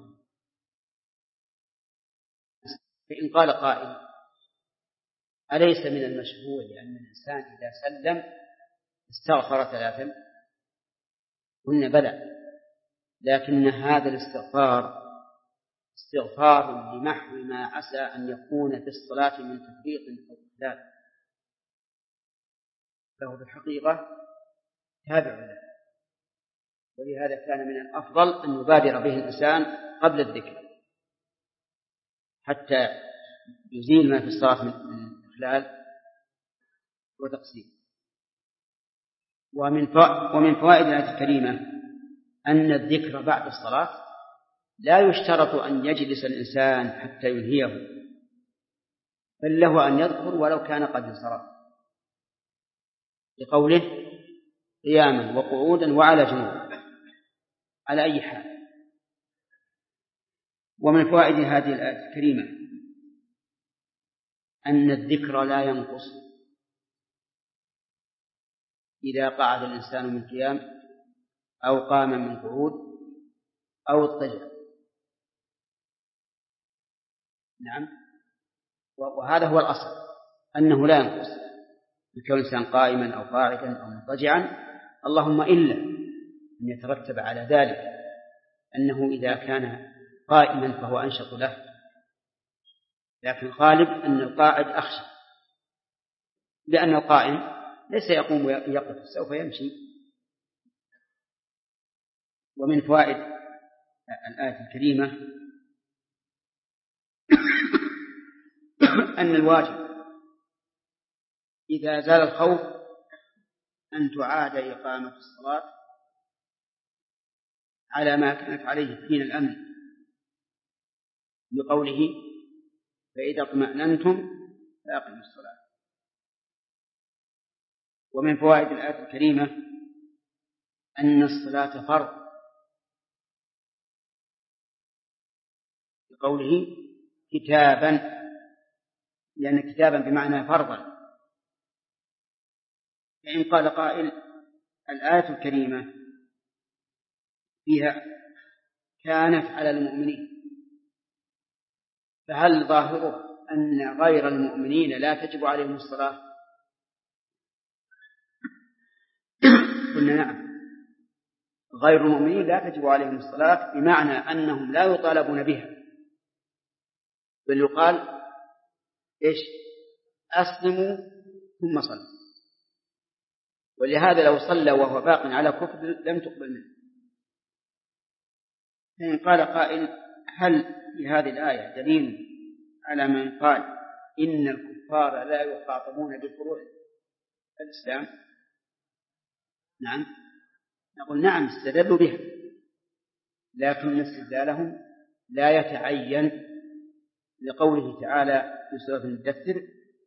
فإن قال قائل أليس من المشروع أن الإنسان إذا سلم استغفر 3؟ قلنا بلى، لكن هذا الاستغفار استغفار لمحو ما عسى أن يكون في الصلاة من تفريط أو إخلال، فهو في الحقيقة تابع له، ولهذا كان من الأفضل أن يبادر به الإنسان قبل الذكر حتى يزيل ما في الصلاة من إخلال وتقصير. ومن فوائد الآية الكريمة أن الذكر بعد الصلاة لا يشترط أن يجلس الإنسان حتى ينهيه، بل له أن يذكر ولو كان قد انصرف، لقوله قياما وقعودا وعلى جنوب، على أي حال. ومن فوائد هذه الآية الكريمة أن الذكر لا ينقص إذا قعد الإنسان من قيام أو قام من قعود أو اضطجع. نعم، وهذا هو الأصل، أنه لا ينقص بكون الإنسان قائما أو قاعدا أو مضطجعا، اللهم إلا أن يترتب على ذلك أنه إذا كان قائما فهو أنشط له، لكن الغالب أن القاعد أخشى، لأن القائم ليس يقوم ويقف، سوف يمشي. ومن فوائد الآية الكريمة أن الواجب إذا زال الخوف أن تعاد إقامة الصلاة على ما كانت عليه حين الأمن، بقوله فإذا اطمأننتم فأقيموا الصلاة. ومن فوائد الآية الكريمة أن الصلاة فرض، بقوله كتابا، لأن كتابا بمعنى فرضا. فإن قال قائل الآية الكريمة فيها كانت على المؤمنين، فهل ظاهره أن غير المؤمنين لا تجب عليهم الصلاة؟ قلنا نعم، غير المؤمنين لا تجب عليهم الصلاة، بمعنى أنهم لا يطالبون بها، بل يقال إيش؟ أسلموا ثم صلوا. ولهذا لو صلى وهو باق على كفر لم تقبل منه. فإن قال قائل هل في هذه الآية دليل على من قال إن الكفار لا يخاطبون بفروع الإسلام؟ نعم، نقول نعم استدلوا بها، لكن استدلالهم لا يتعين لقوله تعالى في سورة المدثر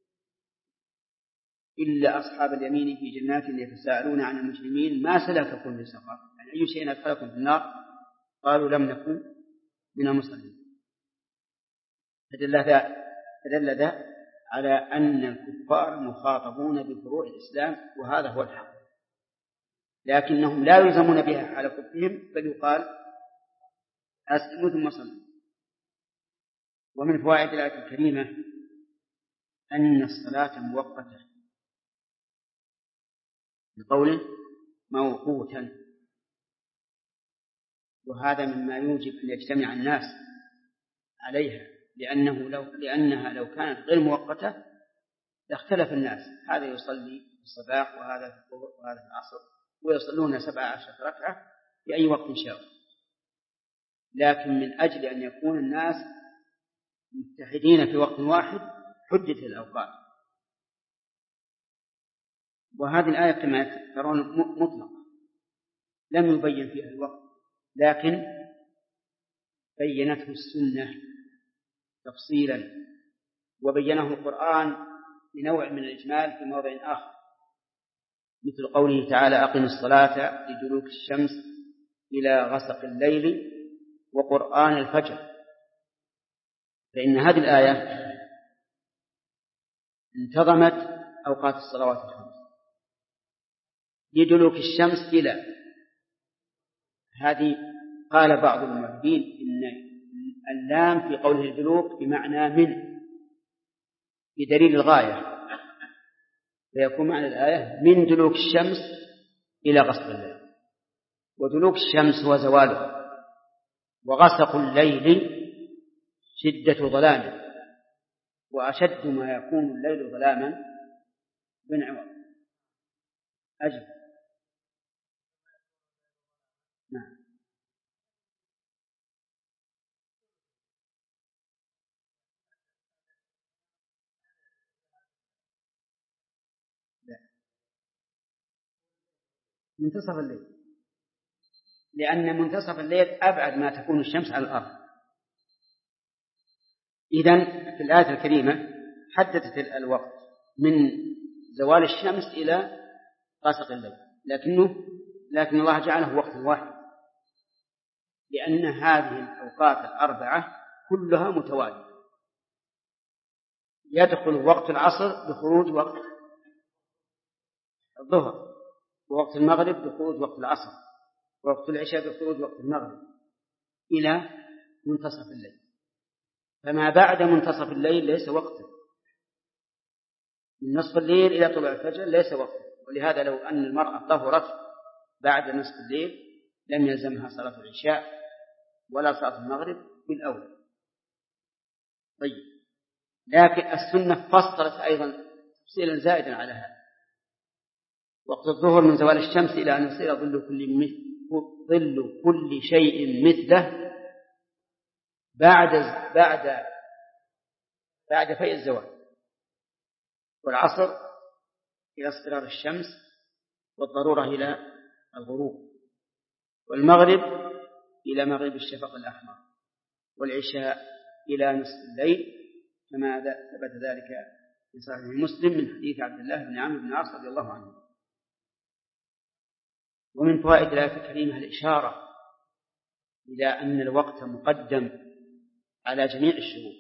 إلا أصحاب اليمين في جنات يتساءلون عن المجرمين ما سلككم في سقر، يعني أي شيء أدخلكم في النار؟ قالوا لم نكن من المصلين. فدل ذا على أن الكفار مخاطبون بفروع الإسلام، وهذا هو الحق، لكنهم لا يلزمون بها على كفرهم، بل يقال أسلموا ثم صلوا. ومن فوائد الآية الكريمة أن الصلاة مؤقتة، بقوله موقوتا، وهذا مما يوجب أن يجتمع الناس عليها، لأنها لو كانت غير مؤقتة لاختلف الناس، هذا يصلي في الصباح وهذا في الظهر وهذا في العصر، ويصلون 17 ركعة في أي وقت شاءوا. لكن من أجل أن يكون الناس متحدين في وقت واحد حدث الأوقات. وهذه الآية كما ترون مطلقة، لم يبين فيها الوقت، لكن بينته السنة تفصيلا وبينه القرآن بنوع من الإجمال في موضع آخر، مثل قوله تعالى: أقم الصلاة لدلوك الشمس إلى غسق الليل وقرآن الفجر. فإن هذه الآية انتظمت أوقات الصلوات الخمس. لدلوك الشمس إلى هذه قال بعض المفسرين إن اللام في قوله الدلوك بمعنى من، بدليل الغاية، فيكون معنى الآية من دلوك الشمس إلى غسق الليل. ودلوك الشمس هو زوالها، وغسق الليل شدة ظلامه، وأشد ما يكون الليل ظلاما بانعوض. أجل نعم. لا. منتصف الليل، لأن منتصف الليل أبعد ما تكون الشمس على الأرض. إذن في الآية الكريمة حددت الوقت من زوال الشمس إلى غسق الليل، لكن الله جعله وقت واحد، لأن هذه الأوقات الأربعة كلها متوالية. يدخل وقت العصر بخروج وقت الظهر، ووقت المغرب بخروج وقت العصر، ووقت العشاء بخروج وقت المغرب، إلى منتصف الليل. فما بعد منتصف الليل ليس وقتا، من نصف الليل إلى طلوع الفجر ليس وقتا. ولهذا لو أن المرأة طهرت بعد نصف الليل لم يلزمها صلاة العشاء ولا صلاة المغرب بالأول. طيب، لكن السنة فصلت أيضا تفصيلا زائدا على هذا: وقت الظهر من زوال الشمس إلى أن يصير ظل كل شيء مثله بعد فيء الزوال. والعصر إلى اصفرار الشمس، والضرورة إلى الغروب، والمغرب إلى مغيب الشفق الأحمر، والعشاء إلى نصف الليل، كما ثبت ذلك في صحيح مسلم من حديث عبد الله بن عمرو بن العاص رضي الله عنه. ومن فوائد الآية الكريمة الإشارة إلى أن الوقت مقدم على جميع الشهور.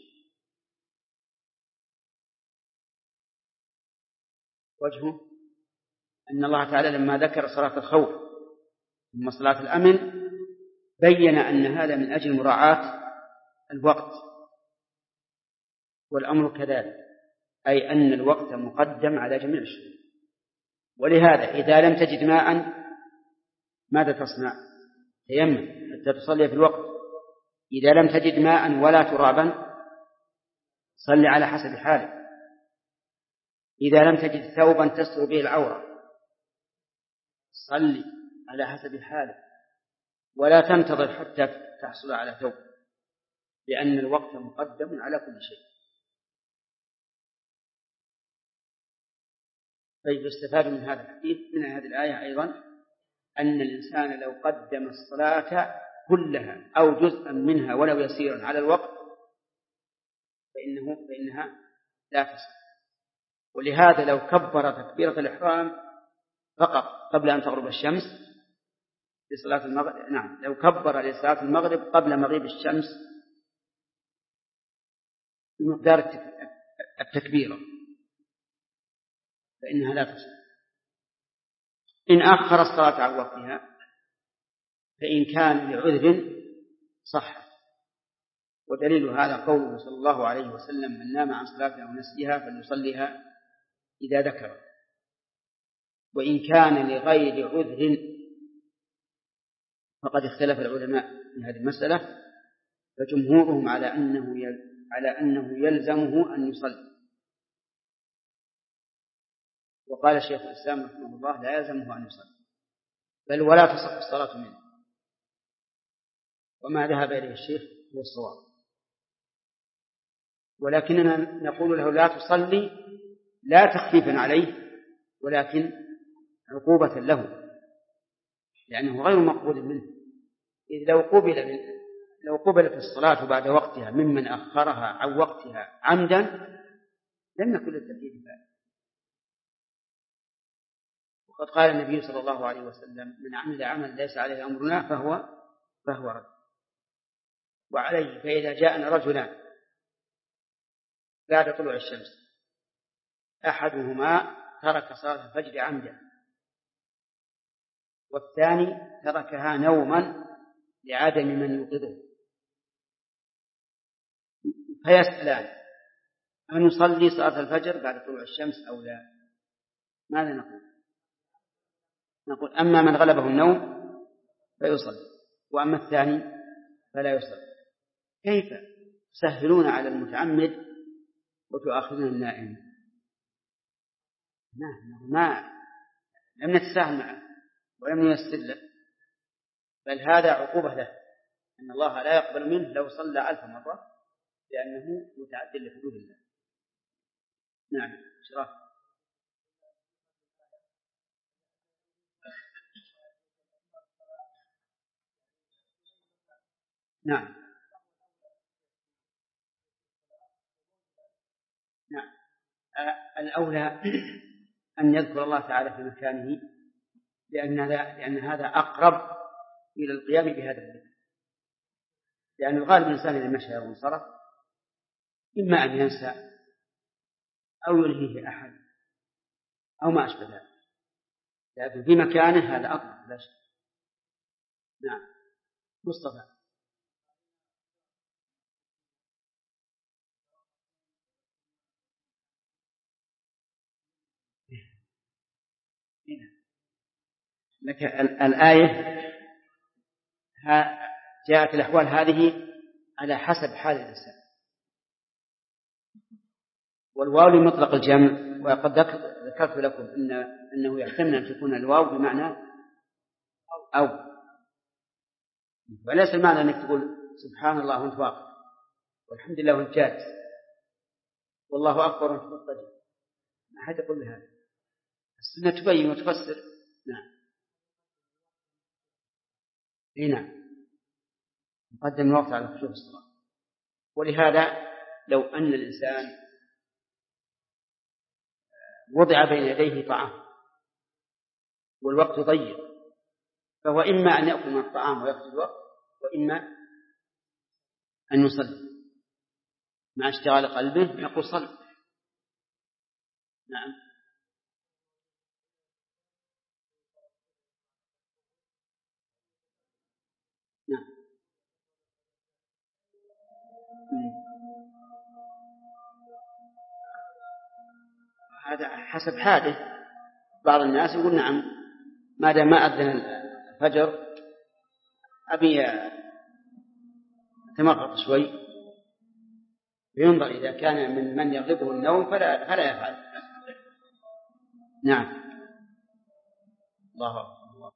وجهه أن الله تعالى لما ذكر صلاة الخوف ثم صلاة الأمن بين أن هذا من أجل مراعاة الوقت، والأمر كذلك، أي أن الوقت مقدم على جميع الشهور. ولهذا إذا لم تجد ماء ماذا تصنع؟ تيمم حتى تصلي في الوقت. إذا لم تجد ماء ولا ترابا صل على حسب حالك. إذا لم تجد ثوبا تستر به العورة صل على حسب حالك، ولا تنتظر حتى تحصل على ثوب، لأن الوقت مقدم على كل شيء. طيب، يستفاد من هذا الحديث من هذه الآية أيضا أن الإنسان لو قدم الصلاة كلها أو جزءا منها ولو يسيرا على الوقت فإنها لا تصح. ولهذا لو كبر تكبيرة الإحرام فقط قبل أن تغرب الشمس لصلاة المغرب، لو كبر لصلاة المغرب قبل مغيب الشمس بمقدار التكبيرة فإنها لا تصح. إن أخر الصلاة عن وقتها فإن كان لعذر صح. ودليل هذا قوله صلى الله عليه وسلم: من نام عن صلاة أو نسيها فليصليها إذا ذكر. وإن كان لغير عذر فقد اختلف العلماء في هذه المسألة، فجمهورهم على أنه يلزمه أن يصلي. وقال شيخ الإسلام رحمه الله: لا يلزمه أن يصلي، بل ولا تصح الصلاة منه. وما ذهب إليه الشيخ هو الصواب. ولكننا نقول له لا تصلي لا تخفيفا عليه ولكن عقوبة له، لأنه غير مقبول منه. إذ لو قبلت الصلاة بعد وقتها ممن أخرها عن وقتها عمدا لم يكن للتبعيد فائدة. وقد قال النبي صلى الله عليه وسلم: من عمل عمل ليس عليه أمرنا فهو رد. وعليه فإذا جاءنا رجلان بعد طلوع الشمس أحدهما ترك صلاة الفجر عمدا والثاني تركها نوما لعدم من يوقظه، فيسألان: أنصلي صلاة الفجر بعد طلوع الشمس أو لا؟ ماذا نقول؟ نقول: أما من غلبه النوم فيصلي، وأما الثاني فلا يصلي. كيف تسهلون على المتعمد وتؤاخذون النائم؟ لم نتساهل معه ولم نيسر له، بل هذا عقوبة له، أن الله لا يقبل منه لو صلى 1000 مرة، لأنه متعدل لحدود الله. نعم. شرف. نعم. الأولى أن يذكر الله تعالى في مكانه، لأن هذا أقرب إلى القيام بهذا الذكر، لأن الغالب الإنسان إذا مشى وانصرف إما أن ينسى أو يلهيه أحد أو ما أشبه ذلك، لكن في مكانه هذا أقرب لا شك. نعم. مصطفى. لك الآية جاءت الأحوال هذه على حسب حال الإنسان، والواو لمطلق الجمع، وقد ذكرت لكم أنه يحتمل أن تكون الواو بمعنى أو، وليس المعنى أنك تقول سبحان الله وانت واقف، والحمد لله وانت جالس، والله أكبر وانت مضطجع، ما حد يقول بهذا. السنة تبين وتفسر. نعم. نعم. نقدم الوقت على خشوع الصلاة. ولهذا لو أن الإنسان وضع بين يديه طعام والوقت ضيق، فهو إما أن يأكل من الطعام ويأخذ الوقت، وإما أن يصلي مع اشتغال قلبه، نقول صل. نعم. نعم. هذا حسب حاله. بعض الناس يقول نعم ما دام ما أذن الفجر أبي أتمرق شوي، ينظر إذا كان من يغلبه النوم فلا يفعل. نعم. الله أكبر.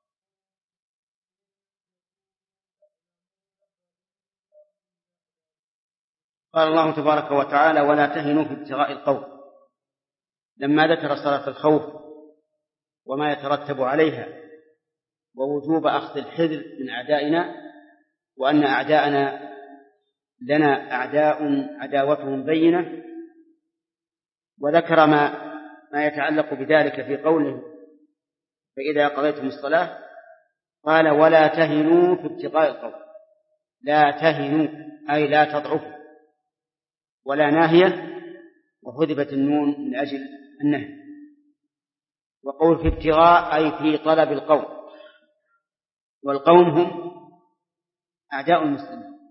قال الله تبارك وتعالى: ولا تهنوا في ابتغاء القوم، لما ذكر صلاة الخوف وما يترتب عليها ووجوب أخذ الحذر من أعدائنا، وأن أعداءنا لنا أعداء عداوتهم بينة، وذكر ما يتعلق بذلك في قوله: فإذا قضيتم الصلاة قال: ولا تهنوا في ابتغاء القوم. لا تهنوا أي لا تضعفوا، ولا ناهية وحذفت النون من أجل النهي. وقول في ابتغاء أي في طلب القوم، والقوم هم أعداء المسلمين.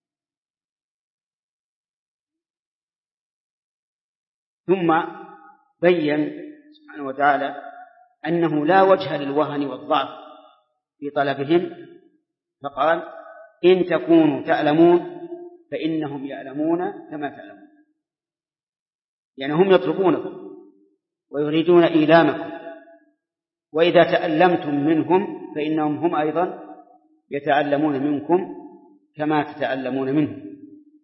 ثم بين سبحانه وتعالى أنه لا وجه للوهن والضعف في طلبهم، فقال: إن تكونوا تألمون فإنهم يألمون كما تألمون، يعني هم يطلبونكم ويريدون إيلامكم، وإذا تألمتم منهم فإنهم هم أيضا يتألمون منكم كما تتألمون منهم.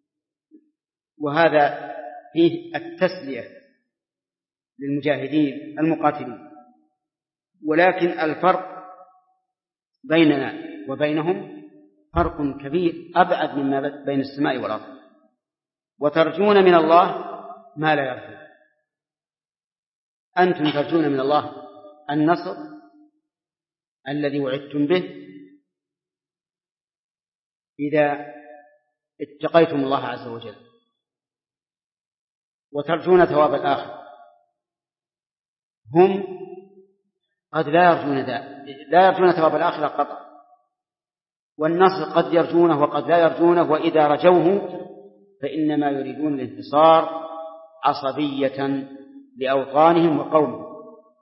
وهذا فيه التسلية للمجاهدين المقاتلين. ولكن الفرق بيننا وبينهم فرق كبير أبعد مما بين السماء والأرض. وترجون من الله ما لا يرجون، أنتم ترجون من الله النصر الذي وعدتم به إذا اتقيتم الله عز وجل، وترجون ثواب الآخرة. هم قد لا يرجون ثواب الآخرة قطعا، والنصر قد يرجونه وقد لا يرجونه، وإذا رجوه فإنما يريدون الانتصار عصبية لأوطانهم وقومهم.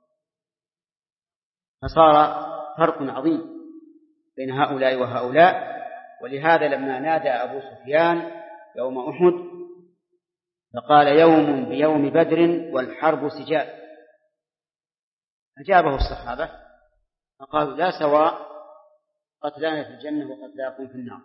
فصار فرق عظيم بين هؤلاء وهؤلاء. ولهذا لما نادى أبو سفيان يوم أحد فقال يوم بيوم بدر والحرب سجال، أجابه الصحابة فقالوا لا سواء، قتلانا في الجنة وقتلاكم في النار.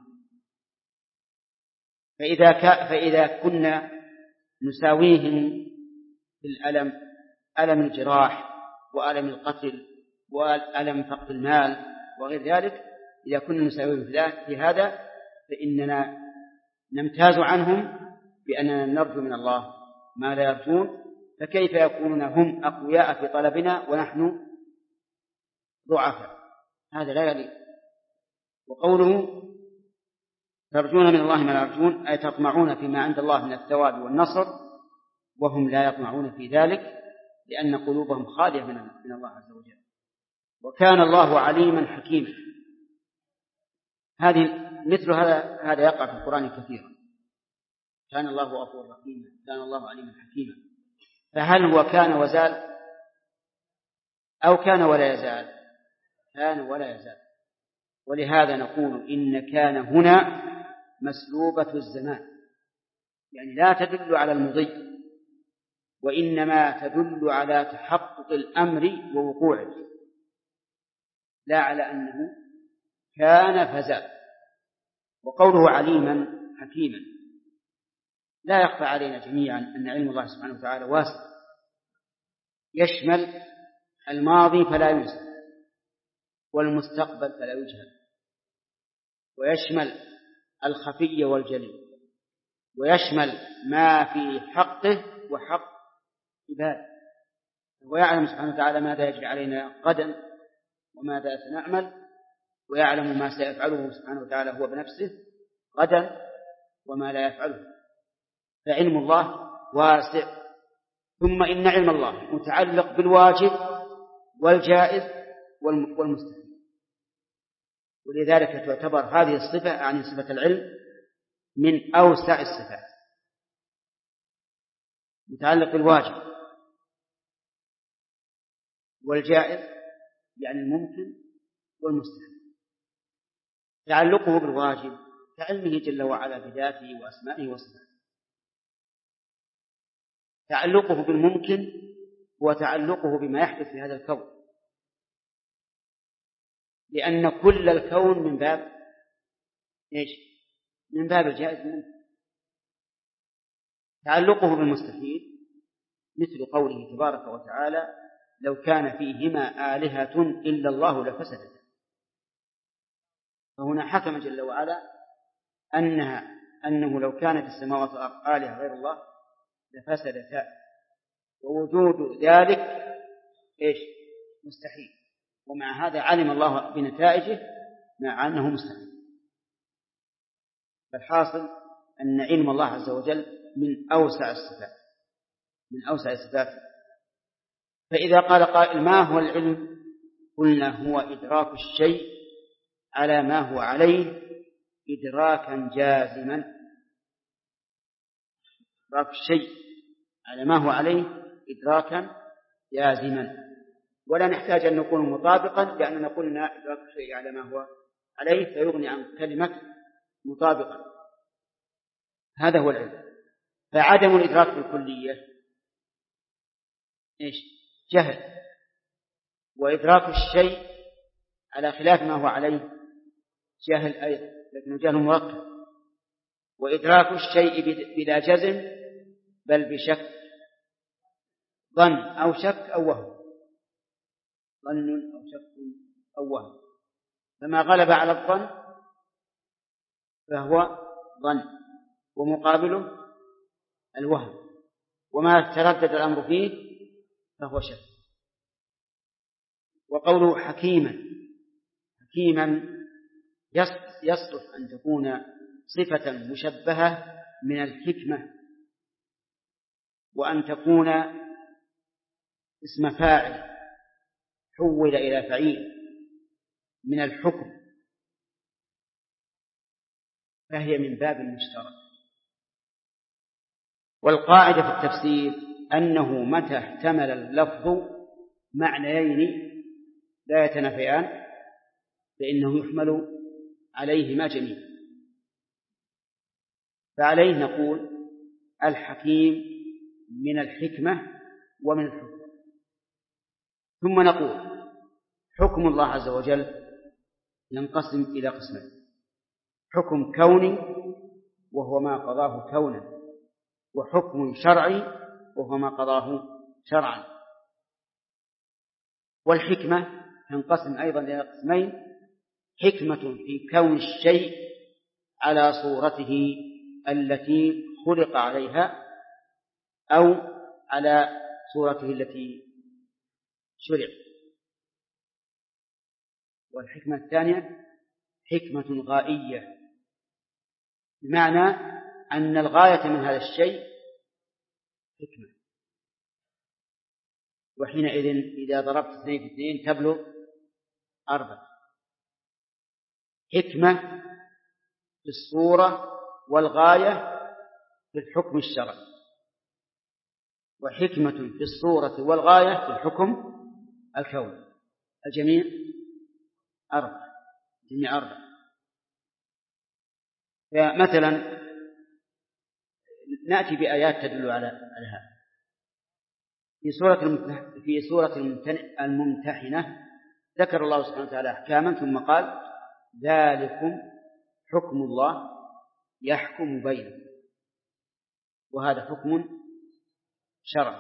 فإذا كنا نساويهم في الألم، ألم الجراح وألم القتل وألم فقد المال وغير ذلك، إذا كنا نساويهم في هذا فإننا نمتاز عنهم بأننا نرجو من الله ما لا يرجون، فكيف يكونون هم أقوياء في طلبنا ونحن ضعفاء؟ هذا لا يليق. وقوله ترجون من الله ما لا يرجون أي تطمعون فيما عند الله من الثواب والنصر، وهم لا يطمعون في ذلك لأن قلوبهم خالية من الله عز وجل. وكان الله عليما حكيما. مثل هذا يقع في القرآن كثيرا. كان الله غفورا رحيما، كان الله عليما حكيما. فهل هو كان وزال أو كان ولا يزال؟ كان ولا يزال. ولهذا نقول إن كان هنا مسلوبة الزمان، يعني لا تدل على المضي، وإنما تدل على تحقق الأمر ووقوعه، لا على أنه كان فزال. وقوله عليما حكيما لا يخفى علينا جميعا أن علم الله سبحانه وتعالى واسع، يشمل الماضي فلا ينسى، والمستقبل فلا يجهل، ويشمل الخفي والجلي، ويشمل ما في حقه وحق عباده. ويعلم سبحانه وتعالى ماذا يجري علينا غدا وماذا سنعمل، ويعلم ما سيفعله سبحانه وتعالى هو بنفسه غدا وما لا يفعله. فعلم الله واسع. ثم إن علم الله متعلق بالواجب والجائز والمستحيل، ولذلك تعتبر هذه الصفة يعني صفة العلم من أوسع الصفات. متعلق بالواجب والجائز يعني الممكن والمستحيل. تعلقه بالواجب كعلمه جل وعلا بذاته وأسمائه وصفاته. تعلقه بالممكن هو تعلقه بما يحدث في هذا الكون، لأن كل الكون من باب إيش؟ من باب الجائز الممكن. تعلقه بالمستحيل مثل قوله تبارك وتعالى لو كان فيهما آلهة إلا الله لفسدتا. فهنا حكم جل وعلا أنه لو كانت السماوات والأرض آلهة غير الله لفسدتا، ووجود ذلك إيش؟ مستحيل. ومع هذا علم الله بنتائجه مع أنه مستحيل. فالحاصل أن علم الله عز وجل من أوسع الصفات، من أوسع الصفات. فإذا قال قائل ما هو العلم؟ قلنا هو إدراك الشيء على ما هو عليه إدراكا جازما. إدراك الشيء على ما هو عليه إدراكا جازما، ولا نحتاج أن نكون مطابقا، لأننا قلنا إدراك الشيء على ما هو عليه فيغني عن كلمة مطابقا. هذا هو العلم. فعدم الإدراك بالكلية إيش؟ جهل. وإدراك الشيء على خلاف ما هو عليه جهل أيضا، لكنه جهل مركب. وإدراك الشيء بلا جزم بل بشك، ظن أو شك أو وهم، ظن أو شك أو وهم. فما غلب على الظن فهو ظن ومقابله الوهم، وما تردد الأمر فيه فهو شك. وقوله حكيما يصلح أن تكون صفة مشبهة من الحكمة، وأن تكون اسم فاعل حول إلى فعيل من الحكم، فهي من باب المشترك. والقاعدة في التفسير أنه متى احتمل اللفظ معنيين لا يتنافيان فإنه يحمل عليهما جميعا. فعليه نقول الحكيم من الحكمة ومن الحكم. ثم نقول حكم الله عز وجل ينقسم إلى قسمين: حكم كوني وهو ما قضاه كونا، وحكم شرعي وهو ما قضاه شرعا. والحكمة تنقسم أيضا إلى قسمين: حكمة في كون الشيء على صورته التي خلق عليها أو على صورته التي شرع. والحكمة الثانية حكمة غائية، بمعنى أن الغاية من هذا الشيء حكمة، وحينئذ إذا ضربت 2 في 2 تبلغ 4. حكمة في الصورة والغاية في الحكم الشرعي، وحكمة في الصورة والغاية في الحكم الكوني. الجميع 4. جميع 4. فمثلا نأتي بآيات تدل على هذا. في سورة الممتحنة ذكر الله سبحانه وتعالى أحكاما ثم قال: ذلكم حكم الله يحكم بينكم. وهذا حكم شرعي.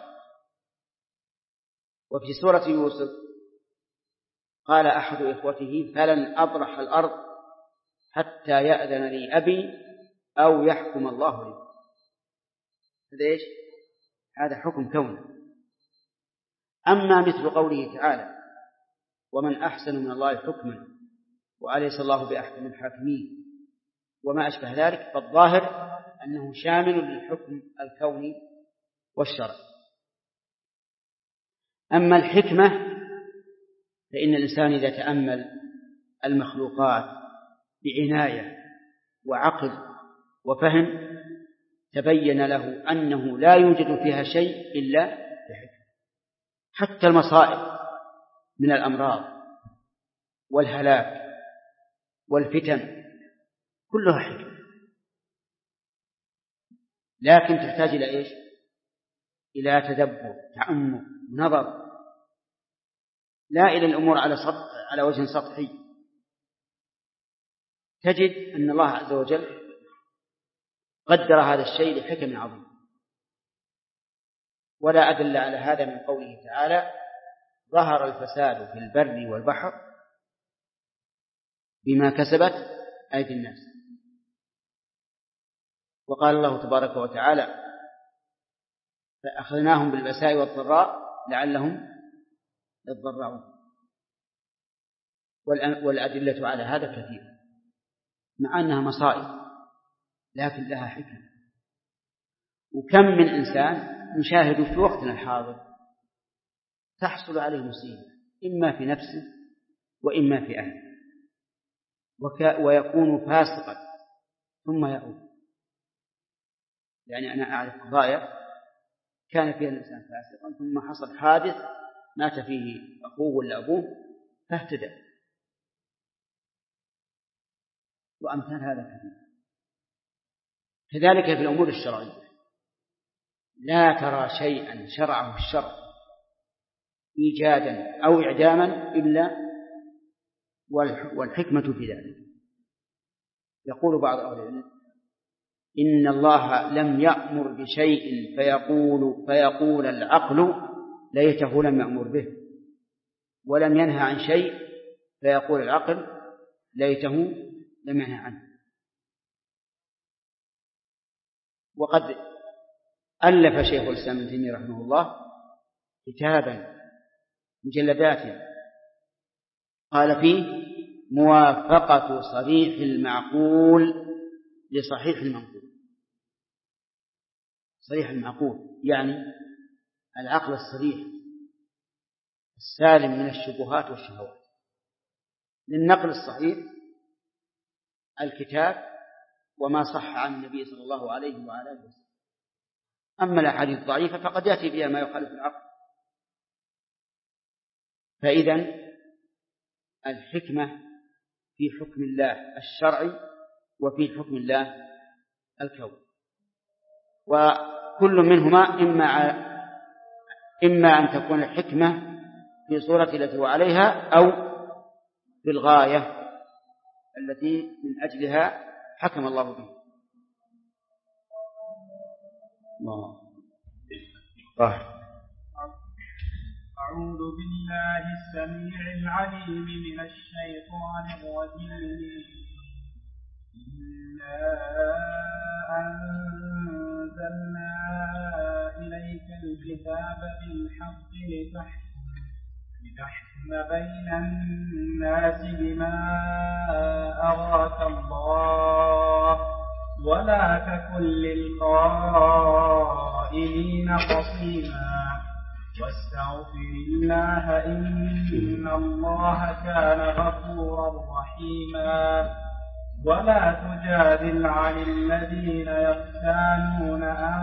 وفي سورة يوسف قال أحد إخوته: فلن أبرح الأرض حتى يأذن لي أبي أو يحكم الله لي. هذا إيش؟ هذا حكم كوني. أما مثل قوله تعالى: ومن أحسن من الله حكما وأليس الله بأحكم الحاكمين، وما أشبه ذلك، فالظاهر أنه شامل للحكم الكوني والشرعي. أما الحكمة فإن الإنسان إذا تأمل المخلوقات بعناية وعقل وفهم تبين له أنه لا يوجد فيها شيء إلا بحكمة. حتى المصائب من الأمراض والهلاك والفتن كلها حكمة، لكن تحتاج إلى إيش؟ إلى تدبر، تأمل، نظر، لا إلى الأمور على وجه سطحي. تجد أن الله عز وجل قدر هذا الشيء لحكم عظيم. ولا أدل على هذا من قوله تعالى: ظهر الفساد في البر والبحر بما كسبت أيدي الناس. وقال الله تبارك وتعالى: فأخذناهم بالبأساء والضراء لعلهم يضرعون. والأدلة على هذا كثيرة، مع أنها مصائب لكن لها حكمة. وكم من إنسان نشاهد في وقتنا الحاضر تحصل عليه مصيبة إما في نفسه وإما في أهله، ويكون فاسقا ثم يعود. يعني أنا أعرف قضايا كان فيها الإنسان فاسقا ثم حصل حادث مات فيه أخوه ولا أبوه فاهتدى، وأمثال هذا كثير. كذلك في الأمور الشرعية لا ترى شيئا شرعه الشرع إيجادا أو إعداما إلا والحكمة في ذلك. يقول بعض أهل العلم: إن الله لم يأمر بشيء فيقول العقل ليته لم يأمر به، ولم ينهى عن شيء فيقول العقل ليته لم ينهى عنه. وقد ألف شيخ الإسلام ابن تيمية رحمه الله كتابا مجلدات، قال فيه موافقة صريح المعقول لصحيح المنقول. صريح المعقول يعني العقل الصريح السالم من الشبهات والشهوات. للنقل الصحيح الكتاب وما صح عن النبي صلى الله عليه وعلى آله وسلم. أما الأحاديث الضعيفة فقد يأتي بها ما يخالف العقل. فإذن الحكمة في حكم الله الشرعي وفي حكم الله الكوني، وكل منهما إما أن تكون الحكمة في صورة التي هو عليها أو في الغاية التي من أجلها حكم الله به. أعوذ بالله السميع العليم من الشيطان الرجيم. إنا أنزلنا إليك الكتاب بالحق لتحكم بين الناس بما أراك الله ولا تكن للخائنين خصيما واستغفر الله إن الله كان غفورا رحيما. ولا تجادل عن الذين يختانون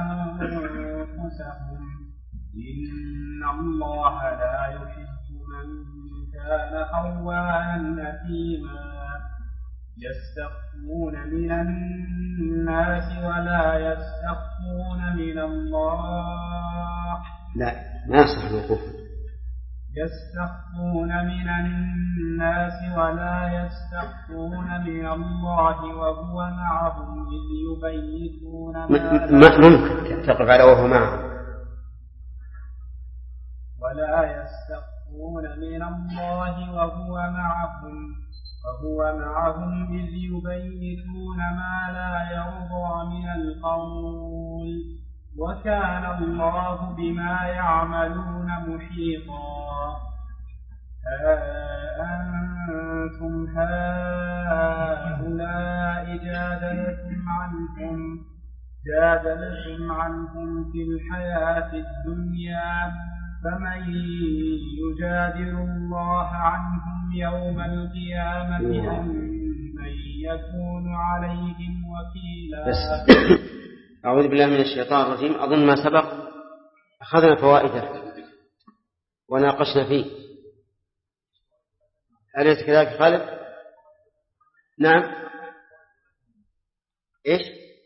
أنفسهم إن الله لا يحب من كان خوانا أثيما. يستخفون من الناس ولا يستخفون من الله. لا ما يصح الوقوف. يستخفون من الناس ولا يستخفون من الله وهو معهم إذ يبيتون ما ممكن تقف على وهو معهم. ولا يستخفون من الله وهو معهم إذ يبيتون ما لا يرضى من القول وكان الله بما يعملون محيطا. أنتم هؤلاء جادلتم عنهم في الحياة الدنيا فمن يجادل الله عنهم يوم القيامة أم من يكون عليهم وكيلا. أعوذ بالله من الشيطان الرجيم. أظن ما سبق أخذنا فوائده وناقشنا فيه، أليس كذلك خالد؟ نعم. إيش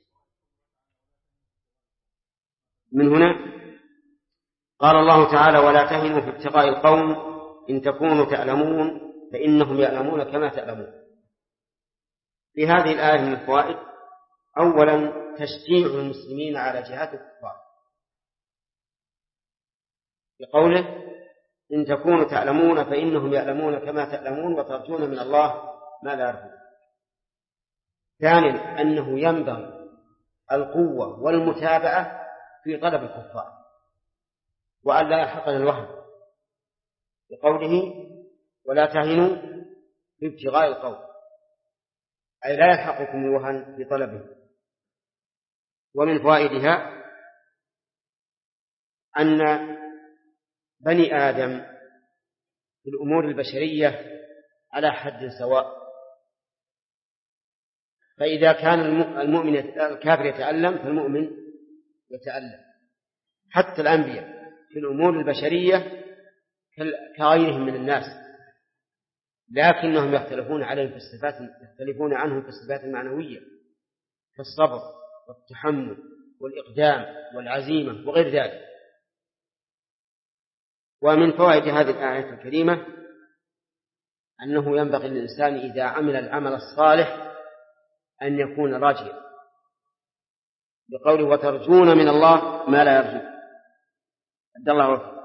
من هنا؟ قال الله تعالى ولا تهنوا في ابتغاء القوم إن تكونوا تعلمون فإنهم يعلمون كما تعلمون. في هذه الآية من الفوائد: أولا تشجيع المسلمين على جهاد الكفار بقوله إن تكونوا تعلمون فإنهم يعلمون كما تعلمون وترجون من الله ما لا يرجون. ثانيا أنه ينبغي القوة والمتابعة في طلب الكفار وأن لا يلحقنا الوهن بقوله ولا تهنوا في ابتغاء القوم، أي لا يلحقكم الوهن في طلبه. ومن فوائدها أن بني آدم في الأمور البشرية على حد سواء، فإذا كان المؤمن الكافر يتألم فالمؤمن يتألم. حتى الأنبياء في الأمور البشرية كغيرهم من الناس، لكنهم يختلفون عنهم في الصفات المعنوية كالصبر والتحمل والإقدام والعزيمة وغير ذلك. ومن فوائد هذه الآية الكريمة أنه ينبغي للإنسان إذا عمل العمل الصالح أن يكون راجيا، بقوله وترجون من الله ما لا يرجون. عبد الله وفق.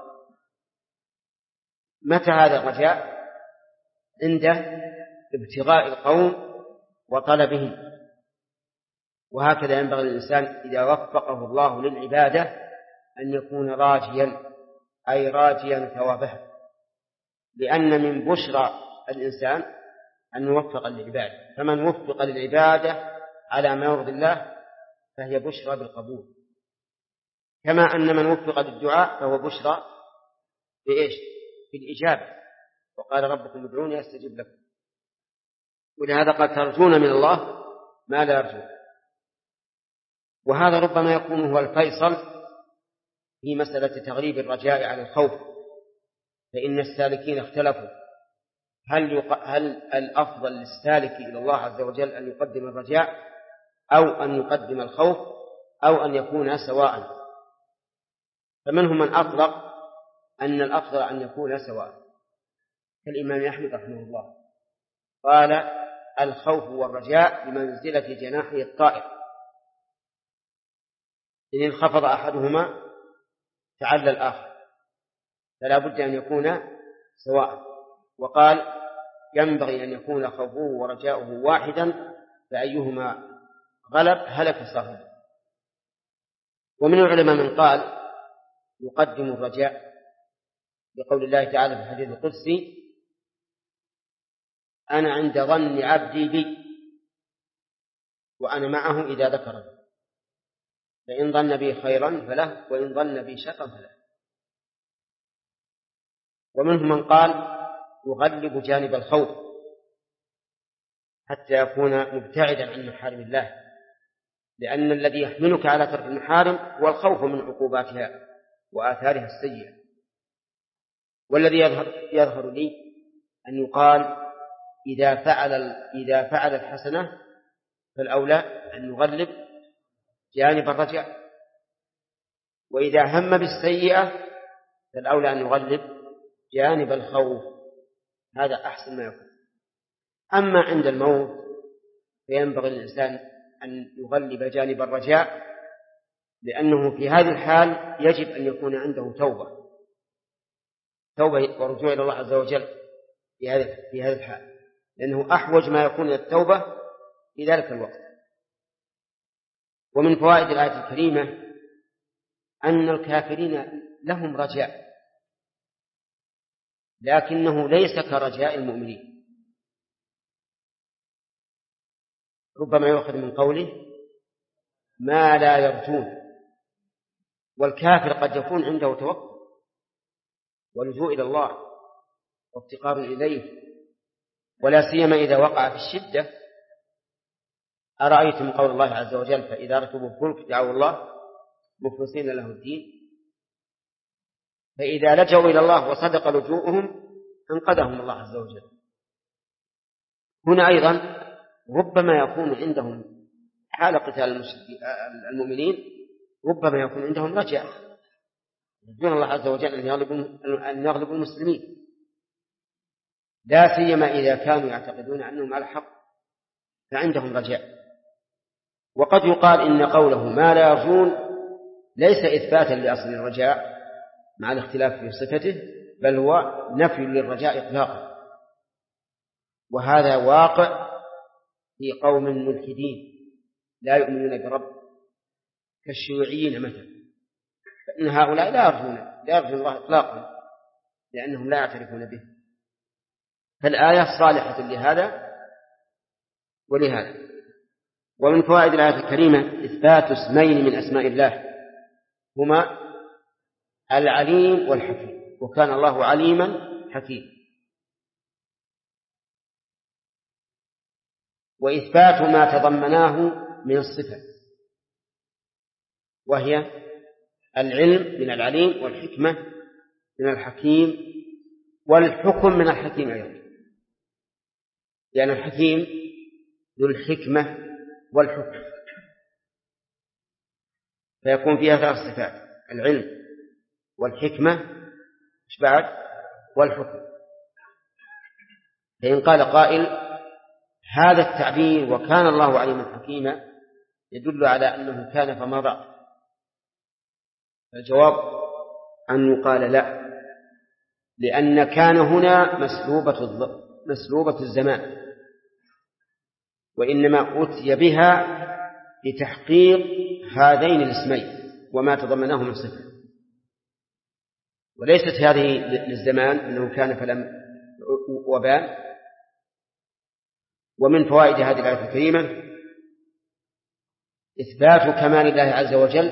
متى هذا الرجاء؟ عند ابتغاء القوم وطلبهم. وهكذا ينبغي للإنسان إذا وفقه الله للعبادة أن يكون راجيا أي راجيا ثوابها، لأن من بشرى الإنسان أن يوفق للعبادة، فمن وفق للعبادة على ما يرضي الله فهي بشرى بالقبول، كما أن من وفق للدعاء فهو بشرى بإيش؟ بالإجابة. وقال ربكم ادعوني أستجب لكم، ولهذا قد ترجون من الله ما لا يرجون. وهذا ربما يكون هو الفيصل في مسألة تغليب الرجاء على الخوف، فإن السالكين اختلفوا هل الأفضل للسالك إلى الله عز وجل أن يقدم الرجاء أو أن يقدم الخوف أو أن يكون سواء. فمنهم من أطلق أن الأفضل أن يكون سواء، كالإمام أحمد رحمه الله قال الخوف والرجاء بمنزلة جناحي الطائر، إن انخفض أحدهما تعلى الآخر، فلا بد أن يكون سواء. وقال ينبغي أن يكون خوفه ورجاؤه واحدا، فأيهما غلب هلك صاحبه. ومن العلماء من قال يقدم الرجاء بقول الله تعالى في الحديث القدسي أنا عند ظن عبدي بي وأنا معه إذا ذكرني، فإن ظن بي خيرا فله وإن ظن بي شرا فله. ومنهم من قال يغلب جانب الخوف حتى يكون مبتعدا عن محارم الله، لأن الذي يحملك على ترك المحارم هو الخوف من عقوباتها وآثارها السيئة. والذي يظهر لي أن يقال إذا فعل الحسنة فالأولى أن يغلب جانب الرجاء، وإذا هم بالسيئة فالأولى أن يغلب جانب الخوف. هذا أحسن ما يكون. أما عند الموت فينبغي للإنسان أن يغلب جانب الرجاء، لأنه في هذه الحال يجب أن يكون عنده توبة ورجوع إلى الله عز وجل في هذه الحال، لأنه أحوج ما يكون إلى التوبة في ذلك الوقت. ومن فوائد الآية الكريمة أن الكافرين لهم رجاء، لكنه ليس كرجاء المؤمنين. ربما يؤخذ من قوله ما لا يرجون، والكافر قد يكون عنده توكل ولجوء إلى الله وافتقار إليه، ولا سيما إذا وقع في الشدة. أرأيتم قول الله عز وجل فإذا ركبوا الفلك دعوا الله مخلصين له الدين، فإذا لجوا إلى الله وصدق لجوءهم انقذهم الله عز وجل. هنا أيضا ربما يكون عندهم حال قتال المؤمنين ربما يكون عندهم رجاء يرجون الله عز وجل أن يغلبوا المسلمين، لا سيما إذا كانوا يعتقدون أنهم على الحق فعندهم رجاء. وقد يقال إن قوله ما لا يرجون ليس إثباتا لأصل الرجاء مع الاختلاف في صفته، بل هو نفي للرجاء إطلاقا، وهذا واقع في قوم ملحدين لا يؤمنون برب كالشيوعيين مثلا، فإن هؤلاء لا يرجون الله إطلاقا لأنهم لا يعترفون به. فالآية صالحة لهذا ولهذا. ومن فوائد الآية الكريمة إثبات اسمين من أسماء الله هما العليم والحكيم، وكان الله عليما حكيما. وإثبات ما تضمناه من الصفة، وهي العلم من العليم والحكمة من الحكيم والحكم من الحكيم أيضا، لأن الحكيم ذو الحكمة والحكم، فيكون فيها ثلاث صفات: العلم والحكمة بعد والحكم. فإن قال قائل هذا التعبير وكان الله عليما حكيما يدل على أنه كان فما رأى، الجواب أن يقال لا، لأن كان هنا مسلوبة الزمان، وإنما أتي بها لتحقيق هذين الاسمين وما تضمناه من صفة. وليست هذه للزمان أنه كان فلم وبان. ومن فوائد هذه الآية الكريمة إثبات كمال الله عز وجل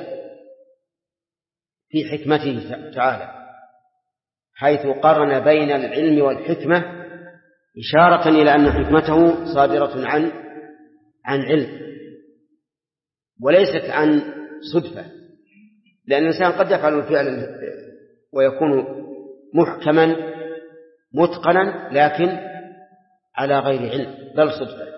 في حكمته تعالى، حيث قرن بين العلم والحكمة إشارة إلى أن حكمته صادرة عن علم وليست عن صدفة، لأن الإنسان قد يفعل الفعل ويكون محكما متقنا لكن على غير علم بل صدفة.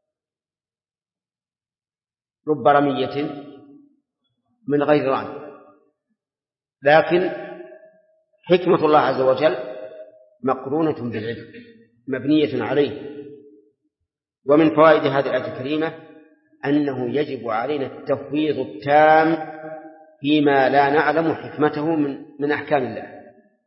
رب رمية من غير رأي، لكن حكمة الله عز وجل مقرونة بالعلم مبنية عليه. ومن فوائد هذه الآية الكريمة أنه يجب علينا التفويض التام فيما لا نعلم حكمته من أحكام الله.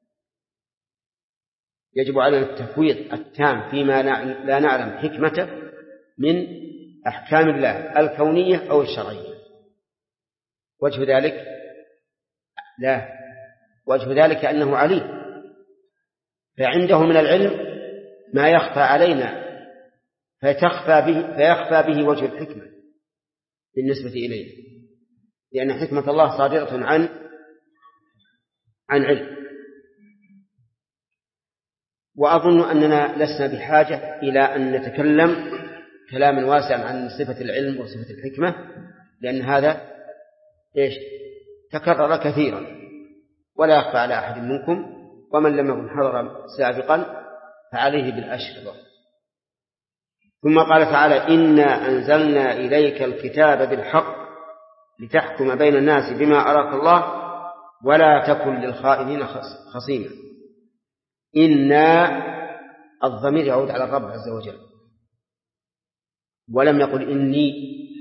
يجب علينا التفويض التام فيما لا نعلم حكمته من أحكام الله الكونية أو الشرعية. وجه ذلك أنه عليم، فعنده من العلم ما يخفى علينا فيخفى به وجه الحكمة بالنسبة إليه، لأن حكمة الله صادرة عن علم. وأظن أننا لسنا بحاجة إلى أن نتكلم كلاما واسعا عن صفة العلم وصفة الحكمة، لأن هذا تكرر كثيرا ولا يخفى على أحد منكم، ومن لم يكن حضر سابقا فعليه بالأشهر. ثم قال تعالى: إنا أنزلنا إليك الكتاب بالحق لتحكم بين الناس بما أراك الله ولا تكن للخائنين خصيما. إنا الضمير يعود على الرب عز وجل، ولم يقل إني،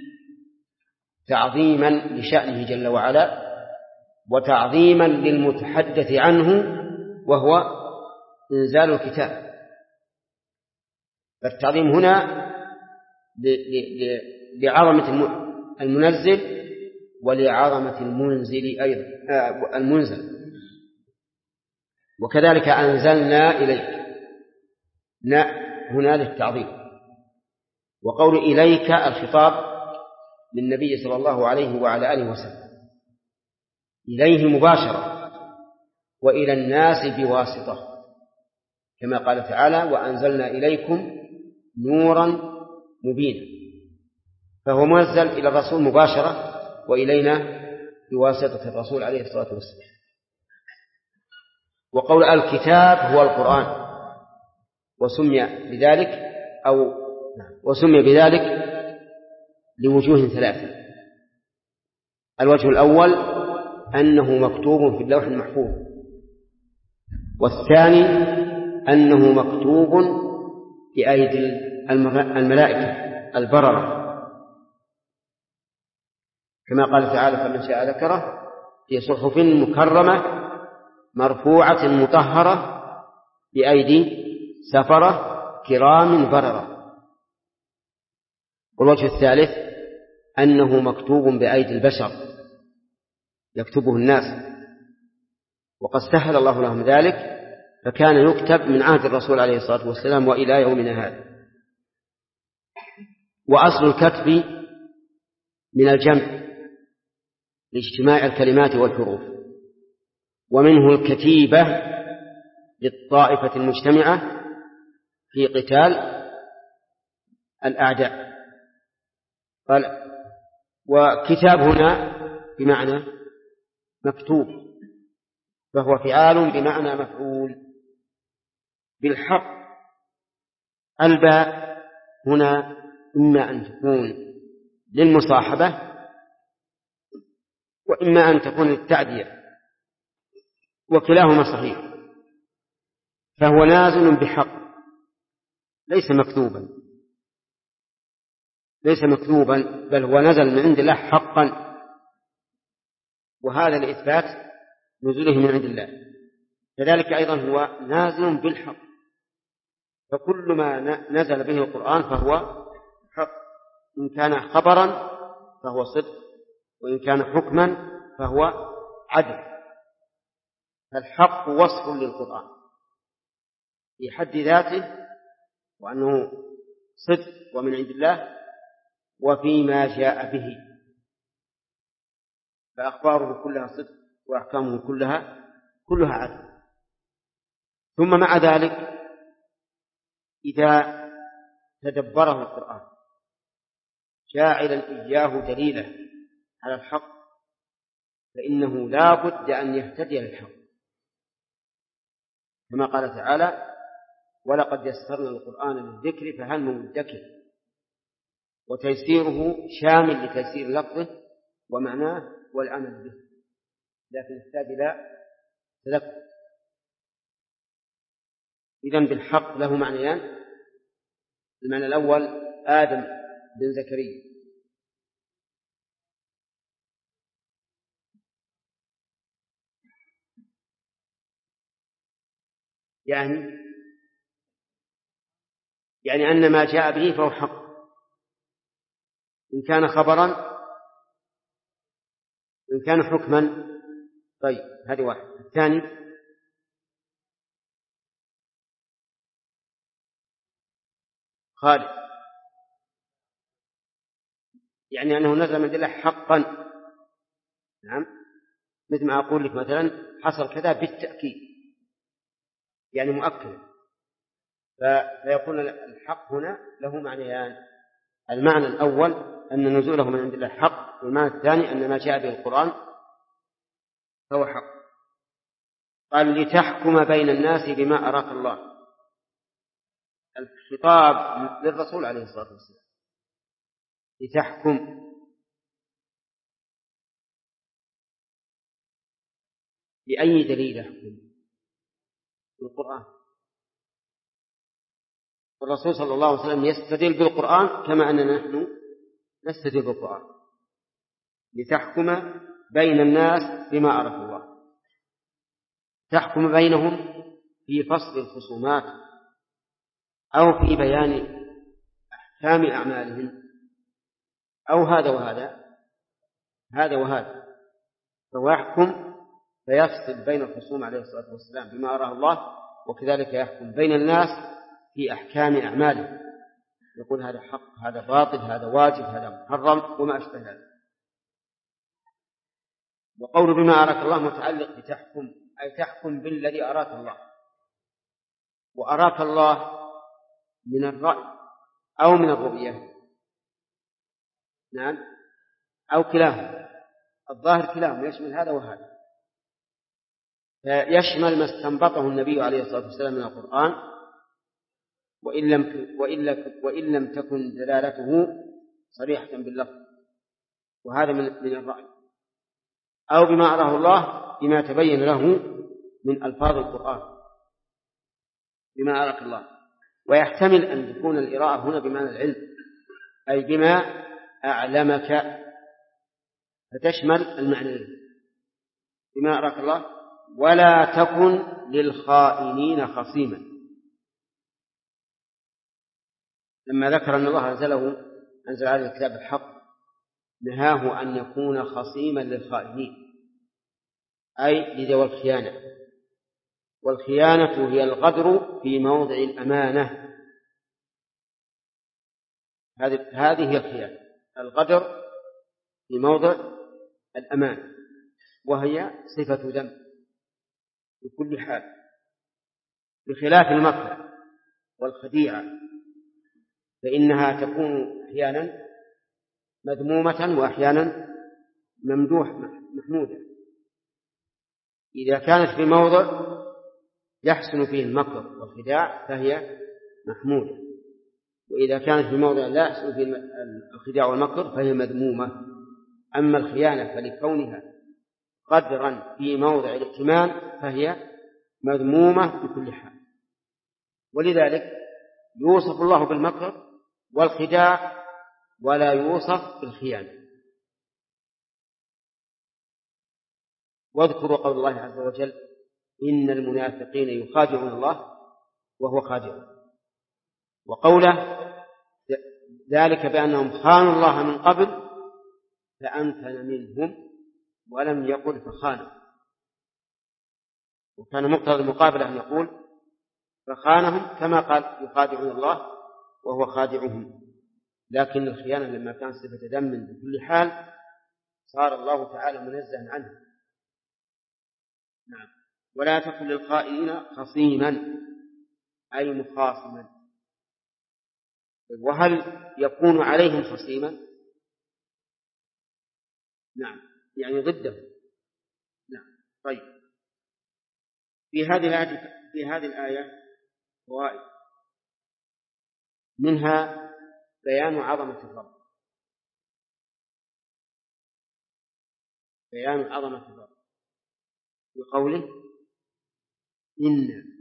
تعظيما لشأنه جل وعلا وتعظيما للمتحدث عنه وهو إنزال الكتاب. فالتعظيم هنا لعظمة المنزل ولعظمة المنزل أيضا المنزل. وكذلك أنزلنا إليك هنا للتعظيم. وقول إليك الخطاب للنبي صلى الله عليه وعلى آله وسلم، إليه مباشرة وإلى الناس بواسطة، كما قال تعالى: وأنزلنا إليكم نورا مبينا. فهو منزل إلى الرسول مباشرة وإلينا بواسطة الرسول عليه الصلاة والسلام. وقول الكتاب هو القرآن، وسمي بذلك لوجوه ثلاثة. الوجه الأول أنه مكتوب في اللوح المحفوظ، والثاني أنه مكتوب بأيدي الملائكة البررة، كما قال تعالى: فمن شاء ذكره في صحف مكرمة مرفوعة مطهرة بأيدي سفرة كرام بررة. والوجه الثالث أنه مكتوب بأيدي البشر يكتبه الناس، وقد سهل الله لهم ذلك، فكان يكتب من عهد الرسول عليه الصلاة والسلام وإلى يومنا هذا. وأصل الكتب من الجمع لاجتماع الكلمات والحروف، ومنه الكتيبة للطائفة المجتمعة في قتال الأعداء. قال: وكتاب هنا بمعنى مكتوب، فهو فعال بمعنى مفعول. بالحق الباء هنا إما أن تكون للمصاحبة وإما أن تكون للتعدية، وكلاهما صحيح. فهو نازل بحق ليس مكذوبا، بل هو نزل من عند الله حقا، وهذا لإثبات نزوله من عند الله. كذلك أيضا هو نازل بالحق، فكل ما نزل به القرآن فهو حق، إن كان خبرا فهو صدق، وإن كان حكما فهو عدل. فالحق وصف للقرآن في حد ذاته، وأنه صدق ومن عند الله، وفيما جاء به، فأخباره كلها صدق وأحكامه كلها عدل. ثم مع ذلك إذا تدبره القرآن جاعلا إياه دليلا على الحق، فإنه لا بد أن يهتدي للحق، كما قال تعالى: ولقد يسرنا القرآن للذكر فهل من مدكر. وتيسيره شامل لتيسير لفظه ومعناه والعمل به، لكن يحتاج إلى تذكر. إذن بالحق له معنيان: المعنى الأول آدم بن زكريا، يعني أن ما جاء به فهو حق، إن كان خبرا إن كان حكما. طيب، هذه واحد. الثاني خالد، يعني أنه نزل من الله حقا. نعم، مثل ما أقول لك مثلا حصل كذا بالتأكيد، يعني مؤكد. فيكون الحق هنا له معنيان: المعنى الأول أن نزوله من عند الله حق، والمعنى الثاني أن ما جاء به القرآن فهو حق. قال: لتحكم بين الناس بما أراك الله. الخطاب للرسول عليه الصلاة والسلام، لتحكم. بأي دليل يحكم؟ بالقرآن. والرسول صلى الله عليه وسلم يستدل بالقرآن كما أننا نحن نستدل بالقرآن. لتحكم بين الناس بما أراك الله، تحكم بينهم في فصل الخصومات أو في بيان أحكام أعمالهم، أو هذا وهذا، هذا وهذا، فهو يحكم فيفصل بين الخصوم عليه الصلاة والسلام بما أراه الله، وكذلك يحكم بين الناس في أحكام أعمالهم، يقول هذا حق، هذا باطل، هذا واجب، هذا محرم، وما أشبه ذلك. وقول بما أراك الله متعلق بتحكم، أي تحكم بالذي أراك الله. وأراك الله من الرأي أو من الرؤية، نعم، أو كلاهما. الظاهر كلاهما يشمل هذا وهذا، يشمل ما استنبطه النبي عليه الصلاة والسلام من القرآن، وإن لم تكن دلالته صريحة باللفظ، وهذا من الرأي، أو بما أراه الله بما تبين له من ألفاظ القرآن بما أراك الله. ويحتمل أن تكون الإراءة هنا بمعنى العلم، أي بما أعلمك، فتشمل المعنيين: بما أراك الله ولا تكن للخائنين خصيما. لما ذكر أن الله أنزل عليه الكتاب الحق، نهاه أن يكون خصيما للخائنين، أي لذوي الخيانة. والخيانة هي الغدر في موضع الأمانة، هذه هي الخيانة، الغدر في موضع الأمانة، وهي صفة ذنب بكل حال، بخلاف المكر والخديعة، فإنها تكون أحيانا مذمومة وأحيانا محمودة. إذا كانت في موضع يحسن فيه المكر والخداع فهي محمودة، وإذا كانت في موضع لا يحسن فيه الخداع والمكر فهي مذمومة. أما الخيانة فلكونها قدرا في موضع الائتمان فهي مذمومة بكل حال. ولذلك يوصف الله بالمكر والخداع ولا يوصف بالخيانة. واذكروا قول الله عز وجل: إن المنافقين يخادعون الله وهو خادعهم. وقوله ذلك بأنهم خانوا الله من قبل فأمكن منهم، ولم يقل فخانوا. وكان مقتضى المقابلة أن يقول فخانهم كما قال يخادعون الله وهو خادعهم. لكن الخيانة لما كان صفة ذم بكل حال صار الله تعالى منزها عنه. نعم. ولا تكن للخائنين خصيما أي مخاصما. وهل يكون عليهم خصيما؟ نعم، يعني ضده. نعم. طيب، في هذه الآية فوائد، منها بيان عظمة الرب، بيان عظمة الرب بقوله إن